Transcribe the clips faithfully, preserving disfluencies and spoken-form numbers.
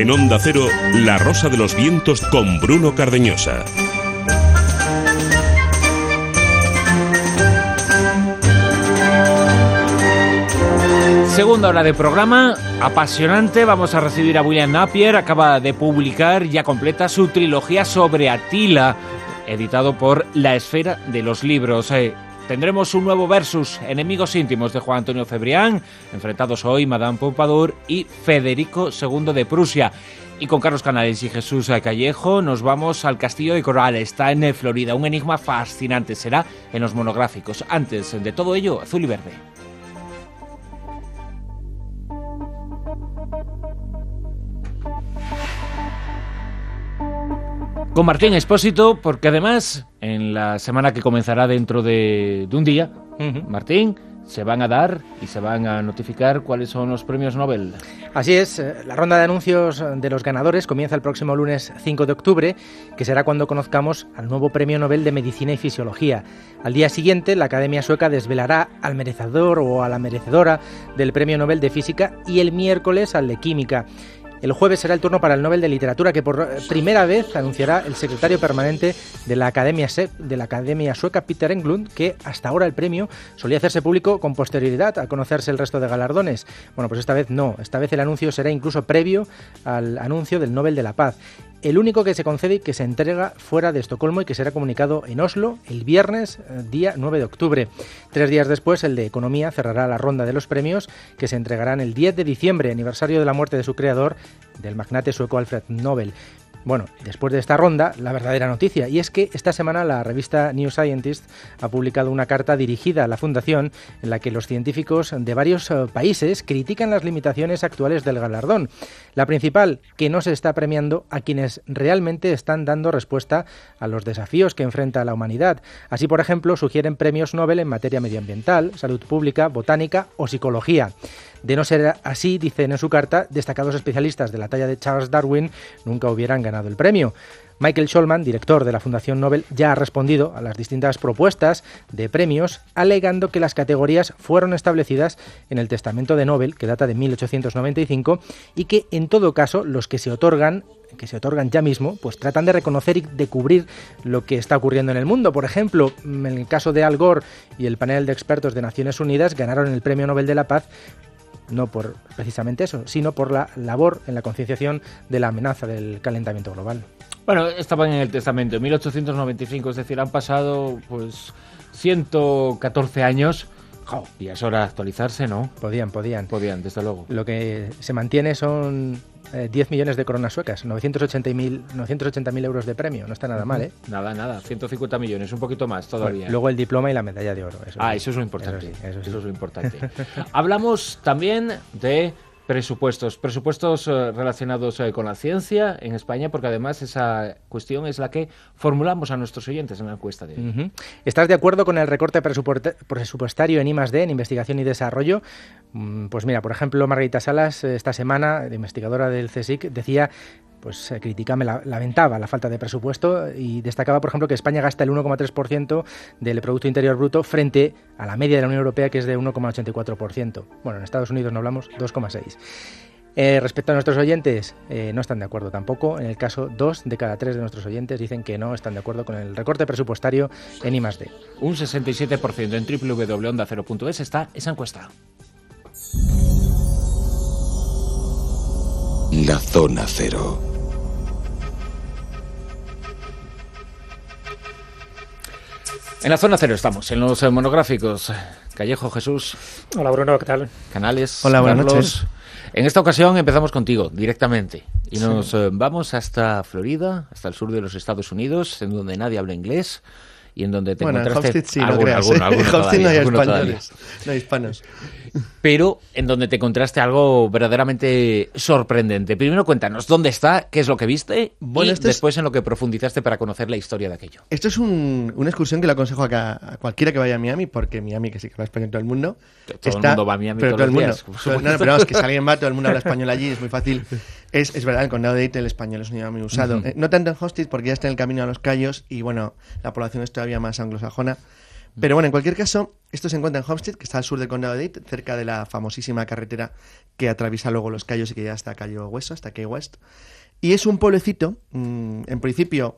En Onda Cero, La Rosa de los Vientos con Bruno Cardeñosa. Segunda hora de programa, apasionante. Vamos a recibir a William Napier. Acaba de publicar, ya completa, su trilogía sobre Atila, editado por La Esfera de los Libros. Eh, tendremos un nuevo versus, Enemigos íntimos, de Juan Antonio Cebrián, enfrentados hoy Madame Pompadour y Federico segundo de Prusia. Y con Carlos Canales y Jesús Callejo nos vamos al Castillo de Coral. Está en Florida, un enigma fascinante. Será en los monográficos. Antes de todo ello, Azul y Verde. Con Martín Expósito, porque además, en la semana que comenzará dentro de, de un día, uh-huh. Martín, se van a dar y se van a notificar cuáles son los premios Nobel. Así es, la ronda de anuncios de los ganadores comienza el próximo lunes cinco de octubre, que será cuando conozcamos al nuevo Premio Nobel de Medicina y Fisiología. Al día siguiente, la Academia Sueca desvelará al merecedor o a la merecedora del Premio Nobel de Física y el miércoles al de Química. El jueves será el turno para el Nobel de Literatura, que por primera vez anunciará el secretario permanente de la Academia, Se- de la Academia Sueca, Peter Englund, que hasta ahora el premio solía hacerse público con posterioridad a conocerse el resto de galardones. Bueno, pues esta vez no. Esta vez el anuncio será incluso previo al anuncio del Nobel de la Paz. El único que se concede y que se entrega fuera de Estocolmo y que será comunicado en Oslo el viernes, día nueve de octubre. Tres días después, el de Economía cerrará la ronda de los premios, que se entregarán el diez de diciembre, aniversario de la muerte de su creador, del magnate sueco Alfred Nobel. Bueno, después de esta ronda, la verdadera noticia, y es que esta semana la revista New Scientist ha publicado una carta dirigida a la Fundación en la que los científicos de varios países critican las limitaciones actuales del galardón. La principal, que no se está premiando a quienes realmente están dando respuesta a los desafíos que enfrenta la humanidad. Así, por ejemplo, sugieren premios Nobel en materia medioambiental, salud pública, botánica o psicología. De no ser así, dicen en su carta, destacados especialistas de la talla de Charles Darwin nunca hubieran ganado el premio. Michael Scholman, director de la Fundación Nobel, ya ha respondido a las distintas propuestas de premios, alegando que las categorías fueron establecidas en el Testamento de Nobel, que data de mil ochocientos noventa y cinco, y que, en todo caso, los que se otorgan que se otorgan ya mismo, pues tratan de reconocer y de cubrir lo que está ocurriendo en el mundo. Por ejemplo, en el caso de Al Gore y el panel de expertos de Naciones Unidas ganaron el Premio Nobel de la Paz no por precisamente eso, sino por la labor en la concienciación de la amenaza del calentamiento global. Bueno, estaban en el testamento, en mil ochocientos noventa y cinco, es decir, han pasado pues ciento catorce años. Oh, y es hora de actualizarse, ¿no? Podían, podían. Podían, desde luego. Lo que se mantiene son eh, diez millones de coronas suecas, novecientos ochenta mil euros de premio. No está nada uh-huh. mal, ¿eh? Nada, nada. ciento cincuenta millones, un poquito más todavía. Bueno, luego el diploma y la medalla de oro. Eso ah, sí. eso es lo importante. Eso, sí, eso, sí. eso es lo importante. Hablamos también de presupuestos. Presupuestos eh, relacionados eh, con la ciencia en España, porque además esa cuestión es la que formulamos a nuestros oyentes en la encuesta de hoy. Uh-huh. ¿Estás de acuerdo con el recorte presupuestario en I más D, en investigación y desarrollo? Pues mira, por ejemplo, Margarita Salas, esta semana, investigadora del CSIC, decía... pues eh, criticaba, la, lamentaba la falta de presupuesto y destacaba, por ejemplo, que España gasta el uno coma tres por ciento del Producto Interior Bruto frente a la media de la Unión Europea, que es de uno coma ochenta y cuatro por ciento. Bueno, en Estados Unidos no hablamos, dos coma seis por ciento. Eh, respecto a nuestros oyentes, eh, no están de acuerdo tampoco. En el caso, dos de cada tres de nuestros oyentes dicen que no están de acuerdo con el recorte presupuestario en I más D. Un sesenta y siete por ciento. En doble u doble u doble u punto onda cero punto es está esa encuesta. La Zona Cero. En la Zona Cero estamos, en los monográficos. Callejo, Jesús. Hola, Bruno, ¿qué tal? Canales. Hola, buenas Carlos. noches. En esta ocasión empezamos contigo, directamente. Y nos sí. eh, vamos hasta Florida, hasta el sur de los Estados Unidos, en donde nadie habla inglés. Y en donde te bueno, encontraste... en Hofstede sí, alguno, no creas, alguno, ¿eh? alguno En Hofstede todavía, no hay alguno españoles, todavía. no hay hispanos. Pero en donde te encontraste algo verdaderamente sorprendente. Primero cuéntanos, ¿dónde está? ¿Qué es lo que viste? Bueno, y después es... en lo que profundizaste para conocer la historia de aquello. Esto es un, una excursión que le aconsejo a, a cualquiera que vaya a Miami, porque Miami, que sí que habla español todo el mundo. Todo está, el mundo va a Miami pero todos todo el los mundo. días. Pero, no, pero vamos, que si alguien va, todo el mundo habla español allí, es muy fácil. Es, es verdad, el condado de Dade, el español es un idioma muy usado. Uh-huh. eh, no tanto en Hostess, porque ya está en el camino a los Cayos y, bueno, la población es todavía más anglosajona. Pero bueno, en cualquier caso, esto se encuentra en Homestead, que está al sur del condado de Dade, cerca de la famosísima carretera que atraviesa luego los Cayos y que llega hasta Cayo Hueso, hasta Key West. Y es un pueblecito, mmm, en principio,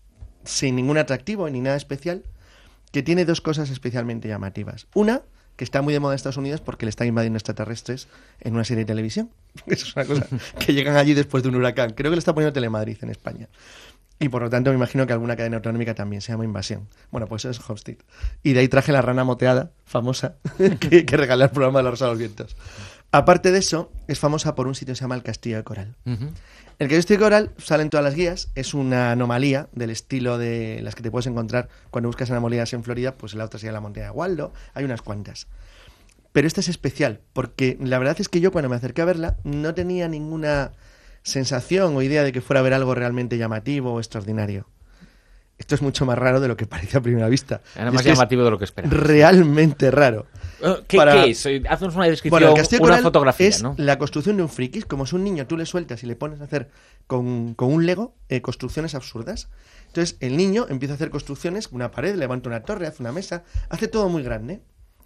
sin ningún atractivo ni nada especial, que tiene dos cosas especialmente llamativas. Una, que está muy de moda en Estados Unidos porque le están invadiendo extraterrestres en una serie de televisión. Eso es una cosa que llegan allí después de un huracán. Creo que lo está poniendo Telemadrid en España. Y por lo tanto me imagino que alguna cadena autonómica también se llama Invasión. Bueno, pues eso es Homestead. Y de ahí traje la rana moteada, famosa, que, que regalé al programa de La Rosa de los Vientos. Aparte de eso, es famosa por un sitio que se llama el Castillo de Coral. Uh-huh. El Castillo de Coral sale en todas las guías, es una anomalía del estilo de las que te puedes encontrar cuando buscas anomalías en Florida, pues la otra sería la montaña de Waldo, hay unas cuantas. Pero esta es especial, porque la verdad es que yo cuando me acerqué a verla no tenía ninguna sensación o idea de que fuera a ver algo realmente llamativo o extraordinario. Esto es mucho más raro de lo que parece a primera vista. Era más llamativo de lo que esperaba. Realmente raro. ¿Qué, Para... ¿Qué es? Haznos una descripción, bueno, el Castillo una Coral fotografía, es ¿no? La construcción de un friki. Como si un niño tú le sueltas y le pones a hacer con, con un Lego eh, construcciones absurdas. Entonces el niño empieza a hacer construcciones, una pared, levanta una torre, hace una mesa, hace todo muy grande.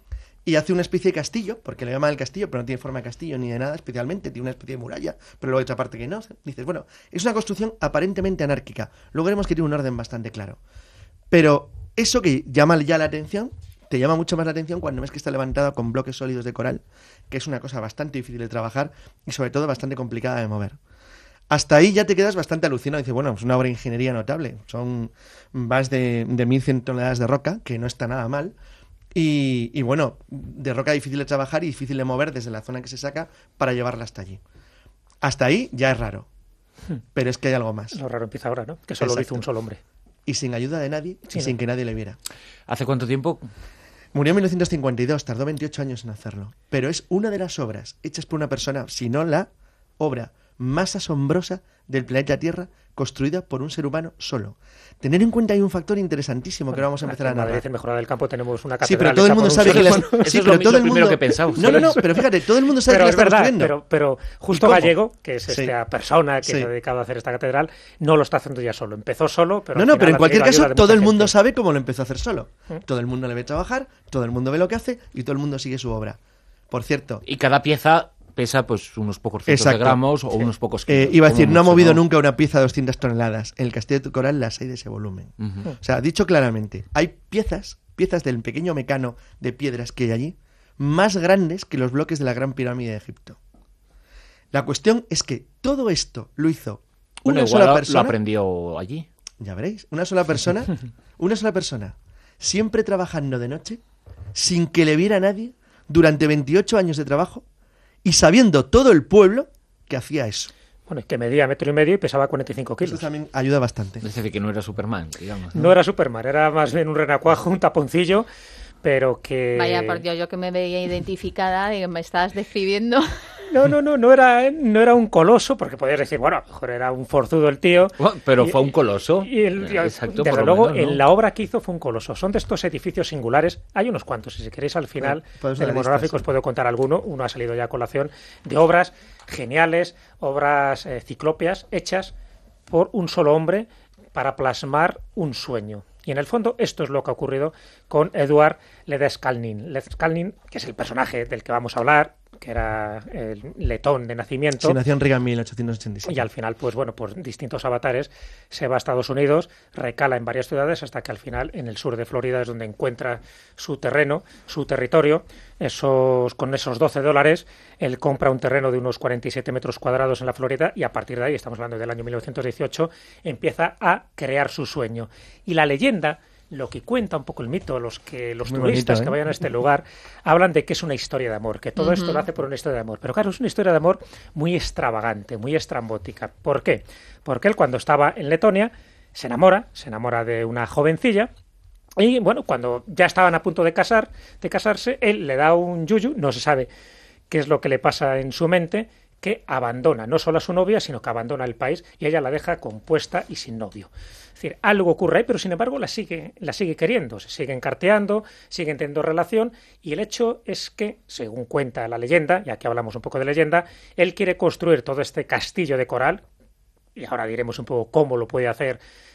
Y hace una especie de castillo, porque le llaman el castillo, pero no tiene forma de castillo ni de nada especialmente, tiene una especie de muralla, pero luego hay otra parte que no. Dices, bueno, es una construcción aparentemente anárquica. Luego veremos que tiene un orden bastante claro. Pero eso que llama ya la atención, te llama mucho más la atención cuando ves que está levantada con bloques sólidos de coral, que es una cosa bastante difícil de trabajar y sobre todo bastante complicada de mover. Hasta ahí ya te quedas bastante alucinado. Dices, bueno, es una obra de ingeniería notable. Son más de, de mil cien toneladas de roca, que no está nada mal. Y, y bueno, de roca difícil de trabajar y difícil de mover desde la zona que se saca para llevarla hasta allí. Hasta ahí ya es raro. Pero es que hay algo más. Lo raro empieza ahora, ¿no? Que solo Exacto. lo hizo un solo hombre. Y sin ayuda de nadie sí, y sin ¿no? que nadie le viera. ¿Hace cuánto tiempo? Murió en mil novecientos cincuenta y dos, tardó veintiocho años en hacerlo. Pero es una de las obras hechas por una persona, si no la obra más asombrosa del planeta Tierra, construida por un ser humano solo. Tener en cuenta hay un factor interesantísimo bueno, que ahora vamos a empezar a narrar. En Mejorada del Campo tenemos una catedral. Sí, pero todo el mundo sabe que las... Eso sí, es pero lo, todo lo el mundo... primero que pensamos. No, no, no, pero fíjate, todo el mundo sabe pero que la es está verdad, construyendo. Pero, pero Justo Gallego, que es sí. esta persona que sí. se ha dedicado a hacer esta catedral, no lo está haciendo ya solo. Empezó solo, pero... No, no, pero en cualquier caso, todo el mundo gente. sabe cómo lo empezó a hacer solo. ¿Mm? Todo el mundo le ve trabajar, todo el mundo ve lo que hace y todo el mundo sigue su obra. Por cierto... Y cada pieza pesa pues unos pocos cientos Exacto. de gramos o sí. unos pocos kilos. Eh, iba a decir, no ha mucho, movido ¿no? nunca una pieza de doscientas toneladas. En el Castillo de Coral las hay de ese volumen. Uh-huh. O sea, dicho claramente, hay piezas, piezas del pequeño mecano de piedras que hay allí, más grandes que los bloques de la Gran Pirámide de Egipto. La cuestión es que todo esto lo hizo bueno, una igual sola lo, persona. lo aprendió allí. Ya veréis, una sola persona, una sola persona, siempre trabajando de noche, sin que le viera nadie, durante veintiocho años de trabajo, y sabiendo todo el pueblo que hacía eso. Bueno, es que medía metro y medio y pesaba cuarenta y cinco kilos. Eso también ayuda bastante. Es decir, que no era Superman, digamos. ¿no? No era Superman, era más bien un renacuajo, un taponcillo, pero que... Vaya, por Dios, yo que me veía identificada y me estabas describiendo... No, no, no, no era, no era un coloso, porque podías decir, bueno, a lo mejor era un forzudo el tío. Bueno, pero y, fue un coloso. Y el, y, Exacto, desde por luego, lo menos, ¿no? en la obra que hizo fue un coloso. Son de estos edificios singulares, hay unos cuantos, y si queréis al final bueno, del monográfico os puedo contar alguno, uno ha salido ya a colación, de obras geniales, obras eh, ciclópeas, hechas por un solo hombre para plasmar un sueño. Y en el fondo esto es lo que ha ocurrido con Edouard Ledescalnin. Ledescalnin, que es el personaje del que vamos a hablar, que era el letón de nacimiento. Sí, nació en Riga en mil ochocientos ochenta y siete. Y al final, pues bueno, por distintos avatares, se va a Estados Unidos, recala en varias ciudades, hasta que al final, en el sur de Florida, es donde encuentra su terreno, su territorio. Esos, con esos doce dólares, él compra un terreno de unos cuarenta y siete metros cuadrados en la Florida y a partir de ahí, estamos hablando del año mil novecientos dieciocho, empieza a crear su sueño. Y la leyenda, lo que cuenta un poco el mito, los que los Muy turistas bonito, ¿eh? que vayan a este lugar hablan de que es una historia de amor, que todo uh-huh. esto lo hace por una historia de amor. Pero claro, es una historia de amor muy extravagante, muy estrambótica. ¿Por qué? Porque él cuando estaba en Letonia se enamora, se enamora de una jovencilla y bueno, cuando ya estaban a punto de casar, de casarse, él le da un yuyu, no se sabe qué es lo que le pasa en su mente, que abandona no solo a su novia, sino que abandona el país y ella la deja compuesta y sin novio. Es decir, algo ocurre ahí, pero sin embargo la sigue, la sigue queriendo, se siguen carteando, siguen teniendo relación y el hecho es que, según cuenta la leyenda, ya que hablamos un poco de leyenda, él quiere construir todo este castillo de coral, y ahora diremos un poco cómo lo puede hacer,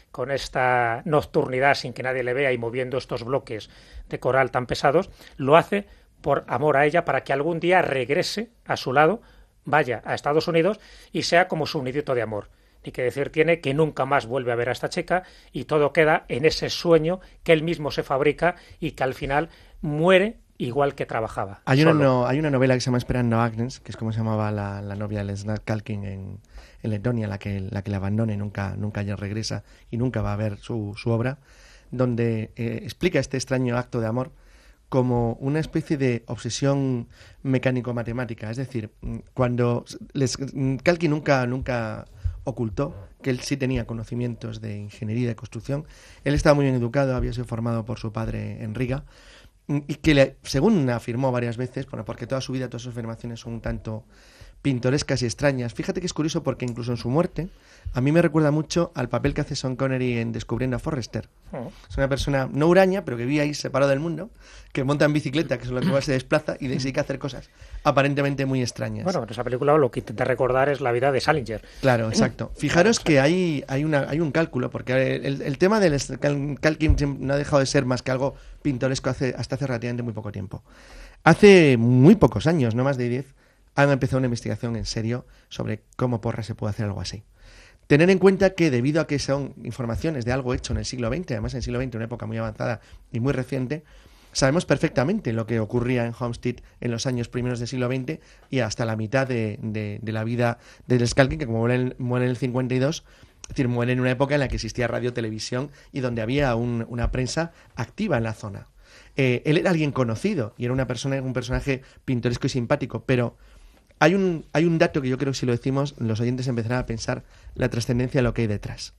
con esta nocturnidad sin que nadie le vea y moviendo estos bloques de coral tan pesados, lo hace por amor a ella, para que algún día regrese a su lado, vaya a Estados Unidos y sea como su nidito de amor. Y que decir tiene que nunca más vuelve a ver a esta chica y todo queda en ese sueño que él mismo se fabrica y que al final muere igual que trabajaba. Hay una, no, hay una novela que se llama Esperando a Agnes, que es como se llamaba la, la novia de Snarkalkin en, en Letonia, la que la que la abandona y nunca, nunca ya regresa y nunca va a ver su, su obra, donde eh, explica este extraño acto de amor como una especie de obsesión mecánico-matemática. Es decir, cuando les, Kalkin nunca, nunca ocultó que él sí tenía conocimientos de ingeniería y de construcción. Él estaba muy bien educado, había sido formado por su padre en Riga, y que, le, según afirmó varias veces, bueno, porque toda su vida, todas sus afirmaciones son un tanto pintorescas y extrañas. Fíjate que es curioso porque incluso en su muerte, a mí me recuerda mucho al papel que hace Sean Connery en Descubriendo a Forrester. Oh. Es una persona no huraña, pero que vive ahí separado del mundo, que monta en bicicleta, que es lo que más se desplaza y se dedica a hacer cosas aparentemente muy extrañas. Bueno, en esa película lo que intenta recordar es la vida de Salinger. Claro, exacto. Fijaros que hay, hay, una, hay un cálculo, porque el, el tema del Kalkin no ha dejado de ser más que algo pintoresco hace, hasta hace relativamente muy poco tiempo. Hace muy pocos años, no más de diez, han empezado una investigación en serio sobre cómo porra se puede hacer algo así. Tener en cuenta que debido a que son informaciones de algo hecho en el siglo veinte, además en el siglo veinte, una época muy avanzada y muy reciente, sabemos perfectamente lo que ocurría en Homestead en los años primeros del siglo veinte y hasta la mitad de, de, de la vida de Skalkin, que como muere, muere en el cincuenta y dos, es decir, muere en una época en la que existía radio, televisión y donde había un, una prensa activa en la zona. Eh, él era alguien conocido y era una persona, un personaje pintoresco y simpático, pero Hay un, hay un dato que yo creo que si lo decimos, los oyentes empezarán a pensar la trascendencia de lo que hay detrás.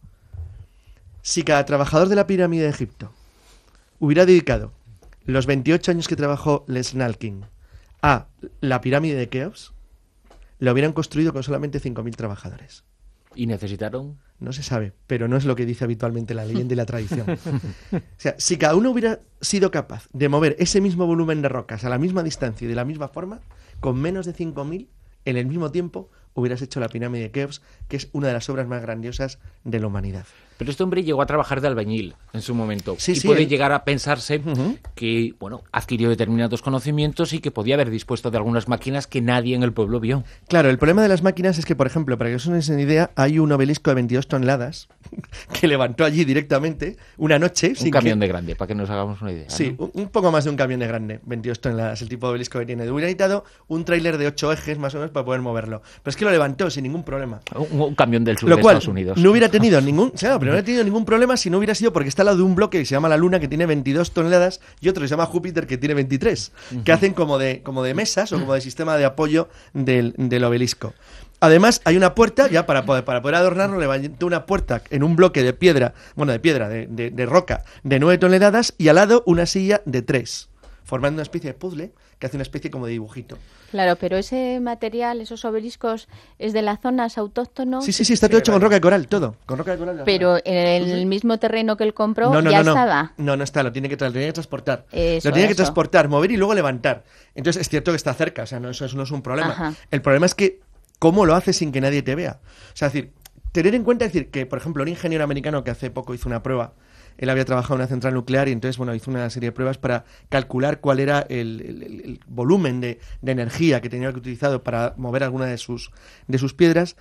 Si cada trabajador de la pirámide de Egipto hubiera dedicado los veintiocho años que trabajó Snarkalkin a la pirámide de Keops, lo hubieran construido con solamente cinco mil trabajadores. ¿Y necesitaron? No se sabe, pero no es lo que dice habitualmente la leyenda y la tradición. O sea, si cada uno hubiera sido capaz de mover ese mismo volumen de rocas a la misma distancia y de la misma forma, con menos de cinco mil, en el mismo tiempo, hubieras hecho la pirámide de Keops, que es una de las obras más grandiosas de la humanidad. Pero este hombre llegó a trabajar de albañil en su momento. Sí, y sí, puede él... llegar a pensarse uh-huh. que, bueno, adquirió determinados conocimientos y que podía haber dispuesto de algunas máquinas que nadie en el pueblo vio. Claro, el problema de las máquinas es que, por ejemplo, para que os hagáis una idea, hay un obelisco de veintidós toneladas que levantó allí directamente una noche. Un sin camión que... de grande, para que nos hagamos una idea. Sí, ¿no? un poco más de un camión de grande, veintidós toneladas, el tipo de obelisco que tiene. Hubiera necesitado un tráiler de ocho ejes más o menos para poder moverlo. Pero es que lo levantó sin ningún problema. Un, un camión del sur lo de cual, Estados Unidos. No hubiera tenido ningún, claro, pero no hubiera tenido ningún problema si no hubiera sido porque está al lado de un bloque que se llama la Luna, que tiene veintidós toneladas, y otro que se llama Júpiter, que tiene veintitrés, uh-huh. que hacen como de, como de mesas o como de sistema de apoyo del, del obelisco. Además, hay una puerta, ya para poder, para poder adornarlo, levantó una puerta en un bloque de piedra, bueno, de piedra, de, de, de roca, de nueve toneladas, y al lado una silla de tres, formando una especie de puzzle que hace una especie como de dibujito. Claro, pero ese material, esos obeliscos, ¿es de las zonas autóctonas? Sí, sí, sí, está todo sí, hecho vale. con roca de coral, todo, con roca de coral. Pero en el mismo terreno que él compró no, no, ya no, no. estaba. No, no está, lo tiene que, tra- lo tiene que transportar. Eso, lo tiene eso. que transportar, mover y luego levantar. Entonces es cierto que está cerca, o sea, no, eso, eso no es un problema. Ajá. El problema es que cómo lo hace sin que nadie te vea. O sea, es decir, tener en cuenta, es decir, que por ejemplo un ingeniero americano que hace poco hizo una prueba. Él había trabajado en una central nuclear y entonces, bueno, hizo una serie de pruebas para calcular cuál era el, el, el volumen de, de energía que tenía que utilizado para mover alguna de sus, de sus piedras.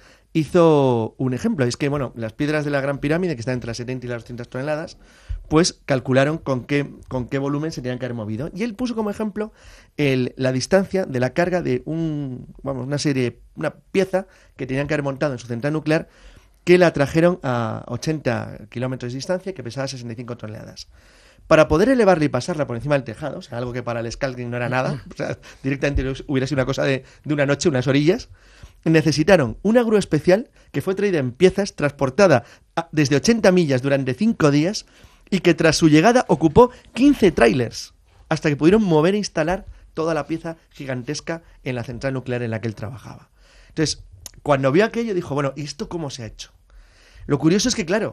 Hizo un ejemplo, es que, bueno, las piedras de la Gran Pirámide, que están entre las setenta y las doscientas toneladas, pues calcularon con qué, con qué volumen se tenían que haber movido. Y él puso como ejemplo el, la distancia de la carga de un, vamos, una serie, una pieza que tenían que haber montado en su central nuclear, que la trajeron a ochenta kilómetros de distancia, que pesaba sesenta y cinco toneladas. Para poder elevarla y pasarla por encima del tejado, o sea, algo que para el Skalkin no era nada, o sea, directamente hubiera sido una cosa de, de una noche, unas orillas, necesitaron una grúa especial que fue traída en piezas, transportada a, desde ochenta millas durante cinco días, y que tras su llegada ocupó quince trailers, hasta que pudieron mover e instalar toda la pieza gigantesca en la central nuclear en la que él trabajaba. Entonces, cuando vio aquello, dijo, bueno, ¿y esto cómo se ha hecho? Lo curioso es que, claro,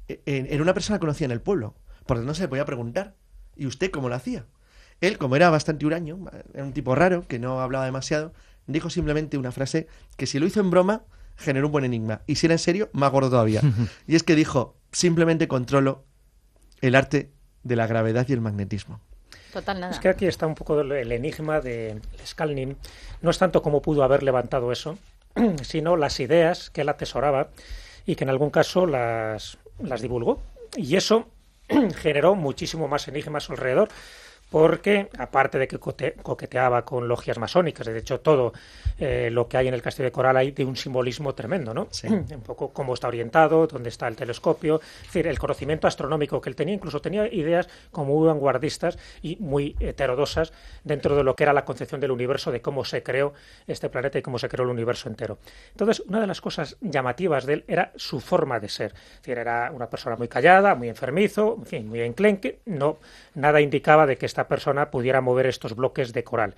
era una persona conocida en el pueblo, por no se le podía preguntar. ¿Y usted cómo lo hacía? Él, como era bastante huraño, era un tipo raro, que no hablaba demasiado, dijo simplemente una frase que si lo hizo en broma, generó un buen enigma. Y si era en serio, más gordo todavía. Y es que dijo, simplemente controlo el arte de la gravedad y el magnetismo. Total nada. Es que aquí está un poco el enigma de Skalnin. No es tanto cómo pudo haber levantado eso, sino las ideas que él atesoraba y que en algún caso las, las divulgó. Y eso generó muchísimo más enigmas alrededor, porque aparte de que coqueteaba con logias masónicas, de hecho todo eh, lo que hay en el Castillo de Coral hay de un simbolismo tremendo, ¿no? Sí. Un poco cómo está orientado, dónde está el telescopio, es decir, el conocimiento astronómico que él tenía, incluso tenía ideas como muy vanguardistas y muy heterodosas dentro de lo que era la concepción del universo, de cómo se creó este planeta y cómo se creó el universo entero. Entonces, una de las cosas llamativas de él era su forma de ser, es decir, era una persona muy callada, muy enfermizo, en fin, muy enclenque, no, nada indicaba de que esta persona pudiera mover estos bloques de coral.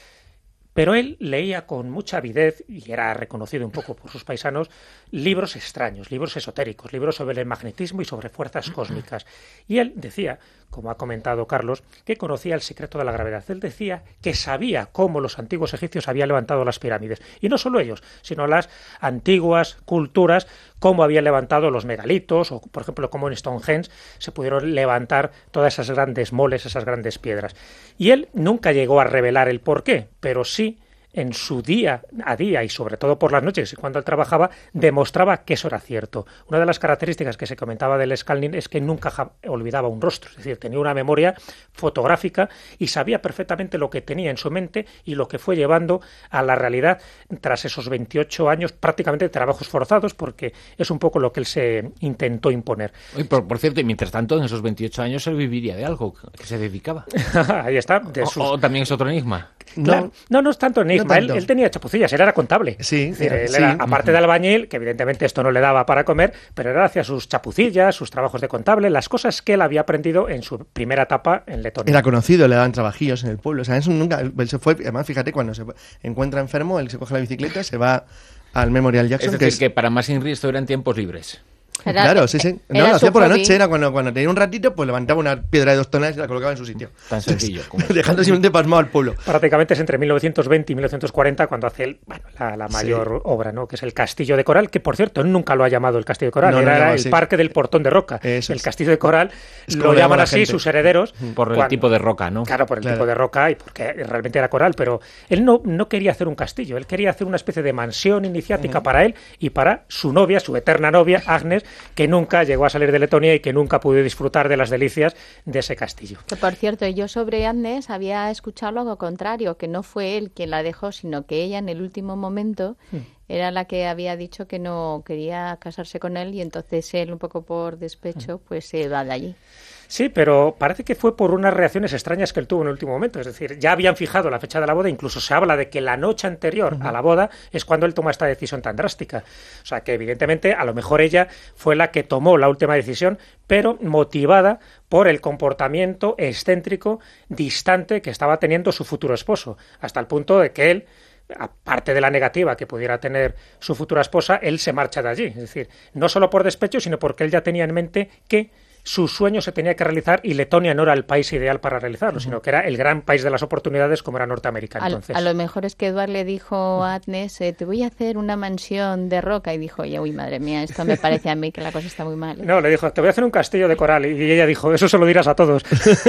Pero él leía con mucha avidez, y era reconocido un poco por sus paisanos, libros extraños, libros esotéricos, libros sobre el magnetismo y sobre fuerzas cósmicas. Y él decía, como ha comentado Carlos, que conocía el secreto de la gravedad. Él decía que sabía cómo los antiguos egipcios habían levantado las pirámides. Y no solo ellos, sino las antiguas culturas, cómo habían levantado los megalitos, o por ejemplo, cómo en Stonehenge se pudieron levantar todas esas grandes moles, esas grandes piedras. Y él nunca llegó a revelar el porqué, pero sí en su día a día y sobre todo por las noches cuando él trabajaba, demostraba que eso era cierto. Una de las características que se comentaba del Skalnin es que nunca olvidaba un rostro, es decir, tenía una memoria fotográfica y sabía perfectamente lo que tenía en su mente y lo que fue llevando a la realidad tras esos veintiocho años prácticamente de trabajos forzados, porque es un poco lo que él se intentó imponer. Oye, por, por cierto, y mientras tanto, en esos veintiocho años él viviría de algo, que se dedicaba. Ahí está. De sus... o, o también es otro enigma. Claro. No, no, no es tanto enigma. No él, él tenía chapucillas, él era contable. Sí, es decir, él sí. era, aparte de albañil, que evidentemente esto no le daba para comer, pero él hacía sus chapucillas, sus trabajos de contable, las cosas que él había aprendido en su primera etapa en Letonia. Era conocido, le daban trabajillos en el pueblo. O sea, eso nunca, él se fue, además, fíjate, cuando se encuentra enfermo, él se coge la bicicleta, se va al Memorial Jackson. Es decir, que, es... que para más Inri esto eran tiempos libres. Era, claro, sí, sí. No, lo hacía por la noche, era cuando, cuando tenía un ratito, pues levantaba una piedra de dos toneladas y la colocaba en su sitio. Tan sencillo. Como dejando simplemente pasmado al pueblo. Prácticamente es entre mil novecientos veinte y mil novecientos cuarenta cuando hace el, bueno, la, la mayor sí. obra, ¿no? Que es el Castillo de Coral, que por cierto, él nunca lo ha llamado el Castillo de Coral, no, era, no, no, era el sí. Parque del Portón de Roca. Eso el es. Castillo de Coral es lo llaman así gente. sus herederos. Por el cuando, tipo de roca, ¿no? Claro, por el claro. tipo de roca y porque realmente era coral, pero él no, no quería hacer un castillo, él quería hacer una especie de mansión iniciática uh-huh. para él y para su novia, su eterna novia, Agnes, que nunca llegó a salir de Letonia y que nunca pudo disfrutar de las delicias de ese castillo. Que por cierto, yo sobre Agnes había escuchado lo contrario, que no fue él quien la dejó, sino que ella en el último momento hmm. era la que había dicho que no quería casarse con él y entonces él, un poco por despecho, hmm. pues se va de allí. Sí, pero parece que fue por unas reacciones extrañas que él tuvo en el último momento. Es decir, ya habían fijado la fecha de la boda, incluso se habla de que la noche anterior uh-huh. a la boda es cuando él toma esta decisión tan drástica. O sea, que evidentemente a lo mejor ella fue la que tomó la última decisión, pero motivada por el comportamiento excéntrico, distante que estaba teniendo su futuro esposo, hasta el punto de que él, aparte de la negativa que pudiera tener su futura esposa, él se marcha de allí. Es decir, no solo por despecho, sino porque él ya tenía en mente que su sueño se tenía que realizar y Letonia no era el país ideal para realizarlo, uh-huh. sino que era el gran país de las oportunidades como era Norteamérica. A, entonces. a lo mejor es que Eduard le dijo a Agnes, eh, te voy a hacer una mansión de roca, y dijo, oye, uy, madre mía, esto me parece a mí que la cosa está muy mal. ¿eh? No, le dijo, te voy a hacer un castillo de coral, y ella dijo, eso se lo dirás a todos.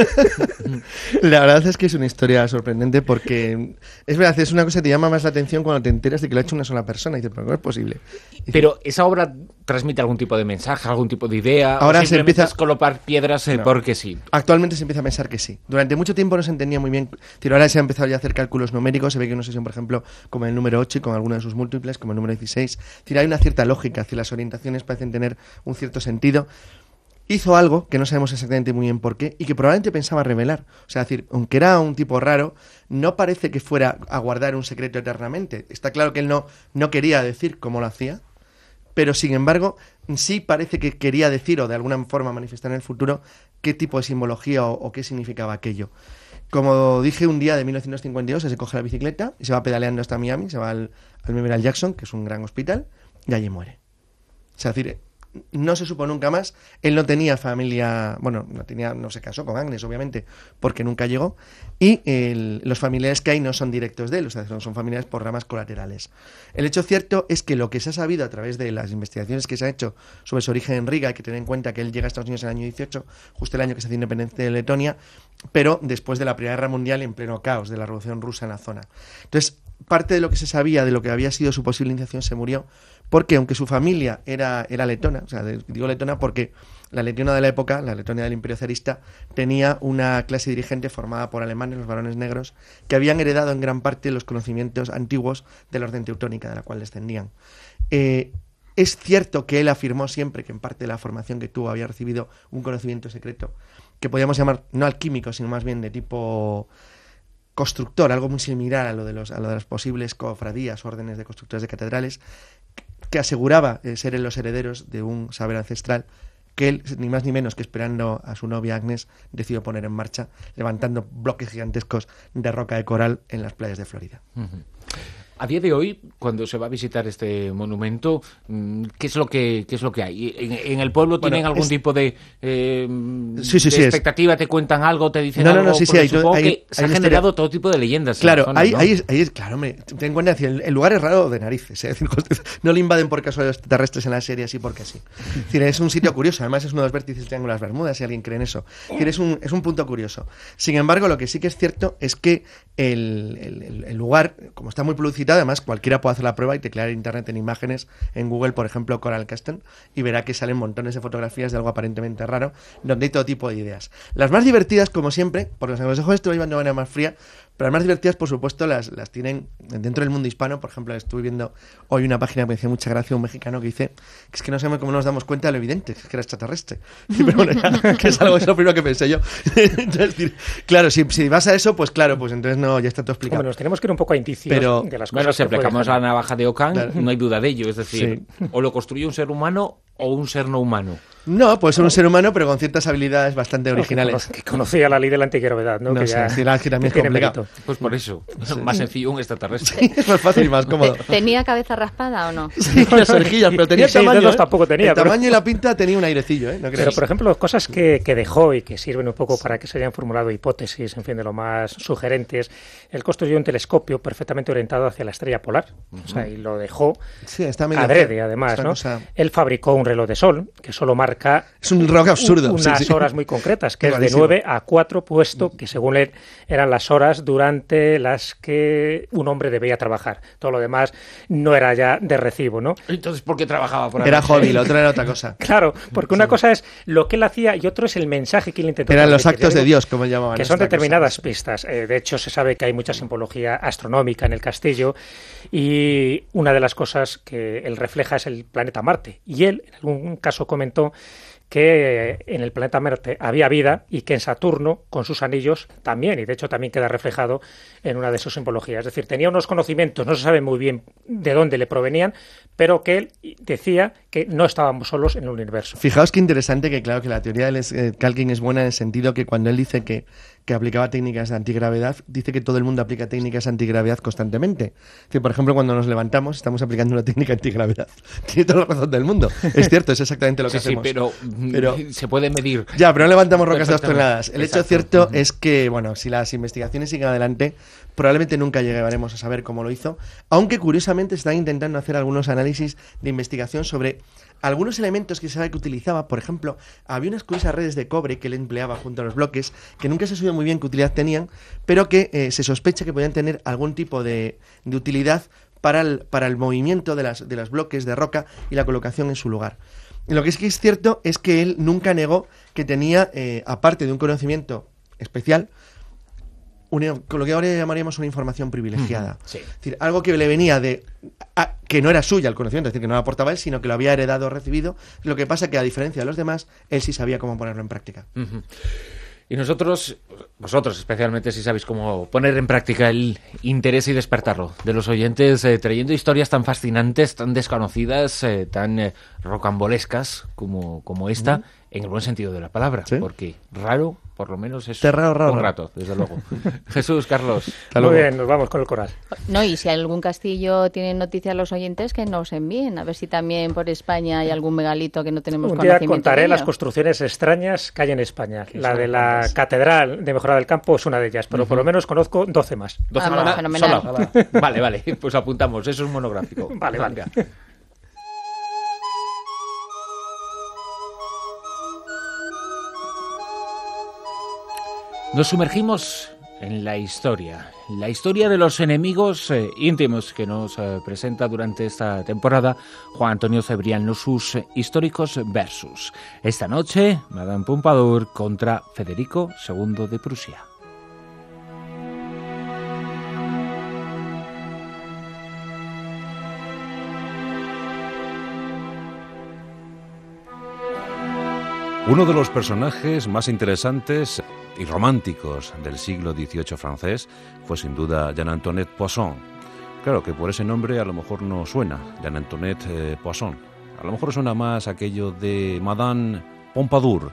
La verdad es que es una historia sorprendente porque es verdad, es una cosa que te llama más la atención cuando te enteras de que lo ha hecho una sola persona y dices, pero ¿cómo es posible? Y pero esa obra transmite algún tipo de mensaje, algún tipo de idea, ahora o se empieza a colocar piedras eh, no. porque sí. Actualmente se empieza a pensar que sí. Durante mucho tiempo no se entendía muy bien. Ahora se ha empezado ya a hacer cálculos numéricos. Se ve que una sesión, por ejemplo, como el número ocho y con alguna de sus múltiples, como el número dieciséis. Es decir, hay una cierta lógica. Es decir, las orientaciones parecen tener un cierto sentido. Hizo algo que no sabemos exactamente muy bien por qué y que probablemente pensaba revelar. O sea, es decir, aunque era un tipo raro, no parece que fuera a guardar un secreto eternamente. Está claro que él no, no quería decir cómo lo hacía, pero sin embargo sí parece que quería decir o de alguna forma manifestar en el futuro qué tipo de simbología o, o qué significaba aquello. Como dije, un día de mil novecientos cincuenta y dos se coge la bicicleta y se va pedaleando hasta Miami, se va al, al Memorial Jackson, que es un gran hospital, y allí muere. O sea, es decir, no se supo nunca más. Él no tenía familia, bueno, no tenía, no se casó con Agnes, obviamente, porque nunca llegó, y el, los familiares que hay no son directos de él, o sea, son, son familiares por ramas colaterales. El hecho cierto es que lo que se ha sabido a través de las investigaciones que se han hecho sobre su origen en Riga, hay que tener en cuenta que él llega a Estados Unidos en el año dieciocho, justo el año que se hace independencia de Letonia, pero después de la Primera Guerra Mundial, en pleno caos de la Revolución Rusa en la zona. Entonces, parte de lo que se sabía de lo que había sido su posible iniciación se murió, porque aunque su familia era, era letona, o sea, digo letona porque la Letonia de la época, la Letonia del Imperio Zarista, tenía una clase dirigente formada por alemanes, los varones negros, que habían heredado en gran parte los conocimientos antiguos de la orden teutónica, de la cual descendían. Eh, es cierto que él afirmó siempre que en parte de la formación que tuvo había recibido un conocimiento secreto, que podríamos llamar no alquímico, sino más bien de tipo constructor, algo muy similar a lo de, los, a lo de las posibles cofradías, órdenes de constructores de catedrales, que aseguraba eh, ser los herederos de un saber ancestral que él, ni más ni menos que esperando a su novia Agnes, decidió poner en marcha, levantando bloques gigantescos de roca de coral en las playas de Florida. Uh-huh. A día de hoy, cuando se va a visitar este monumento, ¿qué es lo que qué es lo que hay? ¿En, en el pueblo bueno, tienen algún es... tipo de, eh, sí, sí, de sí, expectativa? Es... ¿Te cuentan algo? ¿Te dicen no, algo? No, no, sí, sí, hay, supongo hay, que hay, se hay ha generado historia... todo tipo de leyendas. Claro, en la zona, hay, ¿no? hay, hay, claro, hombre, ten en cuenta que el, el lugar es raro de narices, ¿eh? No le invaden por casualidad los extraterrestres en la serie así porque sí. Es decir, es un sitio curioso, además es uno de los vértices del Triángulo de las Bermudas, si alguien cree en eso. Es decir, es un, es un punto curioso. Sin embargo, lo que sí que es cierto es que el, el, el lugar, como está muy publicitado, además cualquiera puede hacer la prueba y teclear en internet en imágenes, en Google, por ejemplo, Coral Castle, y verá que salen montones de fotografías de algo aparentemente raro, donde hay todo tipo de ideas. Las más divertidas, como siempre, porque los consejos esto iban de manera más fría, pero las más divertidas, por supuesto, las, las tienen dentro del mundo hispano. Por ejemplo, estuve viendo hoy una página que me hacía mucha gracia, un mexicano que dice que es que no sabemos cómo nos damos cuenta de lo evidente, que es que era extraterrestre. Pero bueno, ya, que es algo, es lo primero que pensé yo. Entonces, claro, si, si vas a eso, pues claro, pues entonces no, ya está todo explicado. Hombre, nos tenemos que ir un poco a indicios pero, de las cosas. Bueno, si aplicamos la navaja de Ockham, claro. no hay duda de ello. Es decir, sí. O lo construye un ser humano o un ser no humano. No, puede ser un ser humano, pero con ciertas habilidades bastante originales. Que conocía la ley de la antigravedad, ¿no? no que sé, ya, sí, la que también que es complicado. Pues por eso, sí. Más sencillo un extraterrestre. Sí, es más fácil y más cómodo. ¿Tenía cabeza raspada o no? Sí, las orejillas, pero tenía sí, tamaño. ¿eh? Tampoco tenía. El pero... tamaño y la pinta tenía un airecillo, ¿eh? ¿No crees? Pero, por ejemplo, cosas que, que dejó y que sirven un poco para que se hayan formulado hipótesis, en fin, de lo más sugerentes. Él construyó un telescopio perfectamente orientado hacia la estrella polar. Uh-huh. O sea, y lo dejó sí, está medio adrede, además, ¿no? Cosa... Él fabricó un reloj de sol que solo marca... Es un reloj absurdo. Un, unas sí, sí. horas muy concretas, que es, es de nueve a cuatro, puesto que según él eran las horas durante las que un hombre debía trabajar. Todo lo demás no era ya de recibo, ¿no? Entonces, ¿por qué trabajaba por ahí? Era hobby, lo otro era otra cosa. Claro, porque una sí. cosa es lo que él hacía y otro es el mensaje que él intentó. Eran los actos de Dios, como llamaban. Que son determinadas cosa. pistas. Eh, de hecho, se sabe que hay mucha simbología astronómica en el castillo y una de las cosas que él refleja es el planeta Marte. Y él, en algún caso, comentó que en el planeta Marte había vida y que en Saturno, con sus anillos, también, y de hecho también queda reflejado en una de sus simbologías. Es decir, tenía unos conocimientos, no se sabe muy bien de dónde le provenían, pero que él decía que no estábamos solos en el universo. Fijaos qué interesante que, claro, que la teoría de eh, Calkin es buena en el sentido que cuando él dice que, que aplicaba técnicas de antigravedad, dice que todo el mundo aplica técnicas de antigravedad constantemente. Es decir, por ejemplo, cuando nos levantamos, estamos aplicando una técnica de antigravedad. Tiene toda la razón del mundo. Es cierto, es exactamente lo que sí, hacemos. Sí, pero... Pero se puede medir. Ya, pero no levantamos rocas de dos toneladas. El Exacto. hecho cierto uh-huh. es que, bueno, si las investigaciones siguen adelante, probablemente nunca llegaremos a saber cómo lo hizo, aunque curiosamente están intentando hacer algunos análisis de investigación sobre algunos elementos que se sabe que utilizaba. Por ejemplo, había unas curiosas redes de cobre que él empleaba junto a los bloques, que nunca se sabe muy bien qué utilidad tenían, pero que eh, se sospecha que podían tener algún tipo de, de utilidad para el, para el movimiento de, las, de los bloques de roca y la colocación en su lugar. Lo que sí que es cierto es que él nunca negó que tenía, eh, aparte de un conocimiento especial, una, con lo que ahora llamaríamos una información privilegiada. Sí. Es decir, algo que le venía de... A, que no era suya el conocimiento, es decir, que no lo aportaba él, sino que lo había heredado o recibido. Lo que pasa que, a diferencia de los demás, él sí sabía cómo ponerlo en práctica. Uh-huh. Y nosotros, vosotros especialmente, si sabéis cómo poner en práctica el interés y despertarlo de los oyentes, eh, trayendo historias tan fascinantes, tan desconocidas, eh, tan eh, rocambolescas como, como esta, uh-huh. en el buen sentido de la palabra. ¿Sí? Porque raro, por lo menos es Raro, raro, un raro. rato, desde luego. Jesús, Carlos. Muy bien, nos vamos con el coral. No, y si algún castillo tiene noticia a los oyentes, que nos envíen, a ver si también por España hay algún megalito que no tenemos Un día conocimiento contaré de ello. las construcciones extrañas que hay en España. Que La son de la cuantas. Catedral de Mejorada del Campo es una de ellas, pero por lo menos conozco doce más. doce Ah, bueno, semanas fenomenal. sola. Vale, vale, pues apuntamos, eso es un monográfico. Vale, vale. Venga. Nos sumergimos en la historia, la historia de los enemigos eh, íntimos que nos eh, presenta durante esta temporada Juan Antonio Cebrián, sus eh, históricos versus. Esta noche, Madame Pompadour contra Federico segundo de Prusia. Uno de los personajes más interesantes y románticos del siglo dieciocho francés fue sin duda Jeanne-Antoinette Poisson. Claro que por ese nombre a lo mejor no suena, Jeanne-Antoinette eh, Poisson. A lo mejor suena más aquello de Madame Pompadour.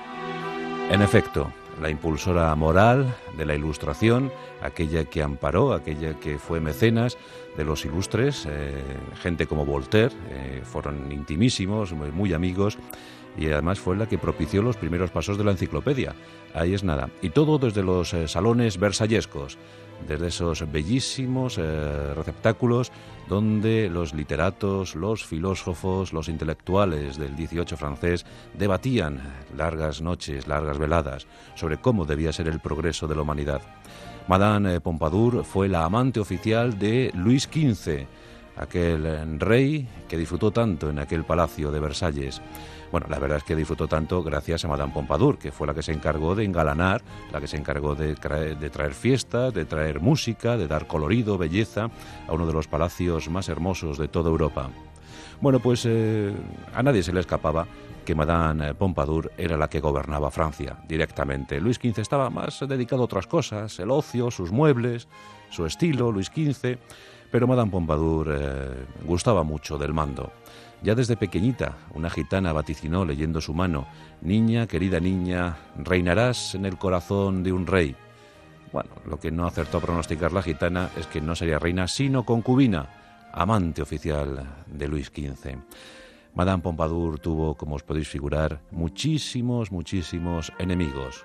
En efecto, la impulsora moral de la Ilustración, aquella que amparó, aquella que fue mecenas de los ilustres, eh, gente como Voltaire, eh, fueron intimísimos, muy, muy amigos, y además fue la que propició los primeros pasos de la enciclopedia. Ahí es nada. Y todo desde los eh, salones versallescos, desde esos bellísimos eh, receptáculos donde los literatos, los filósofos, los intelectuales del dieciocho francés debatían largas noches, largas veladas sobre cómo debía ser el progreso de la humanidad. Madame Pompadour fue la amante oficial de Luis quince, aquel rey que disfrutó tanto en aquel palacio de Versalles. Bueno, la verdad es que disfrutó tanto gracias a Madame Pompadour, que fue la que se encargó de engalanar, la que se encargó de traer, de traer fiestas, de traer música, de dar colorido, belleza a uno de los palacios más hermosos de toda Europa. Bueno, pues eh, a nadie se le escapaba que Madame Pompadour era la que gobernaba Francia directamente. Luis quince estaba más dedicado a otras cosas, el ocio, sus muebles, su estilo, Luis quince, pero Madame Pompadour eh, gustaba mucho del mando. Ya desde pequeñita, una gitana vaticinó leyendo su mano: «Niña, querida niña, reinarás en el corazón de un rey». Bueno, lo que no acertó a pronosticar la gitana es que no sería reina, sino concubina, amante oficial de Luis quince. Madame Pompadour tuvo, como os podéis figurar, muchísimos, muchísimos enemigos.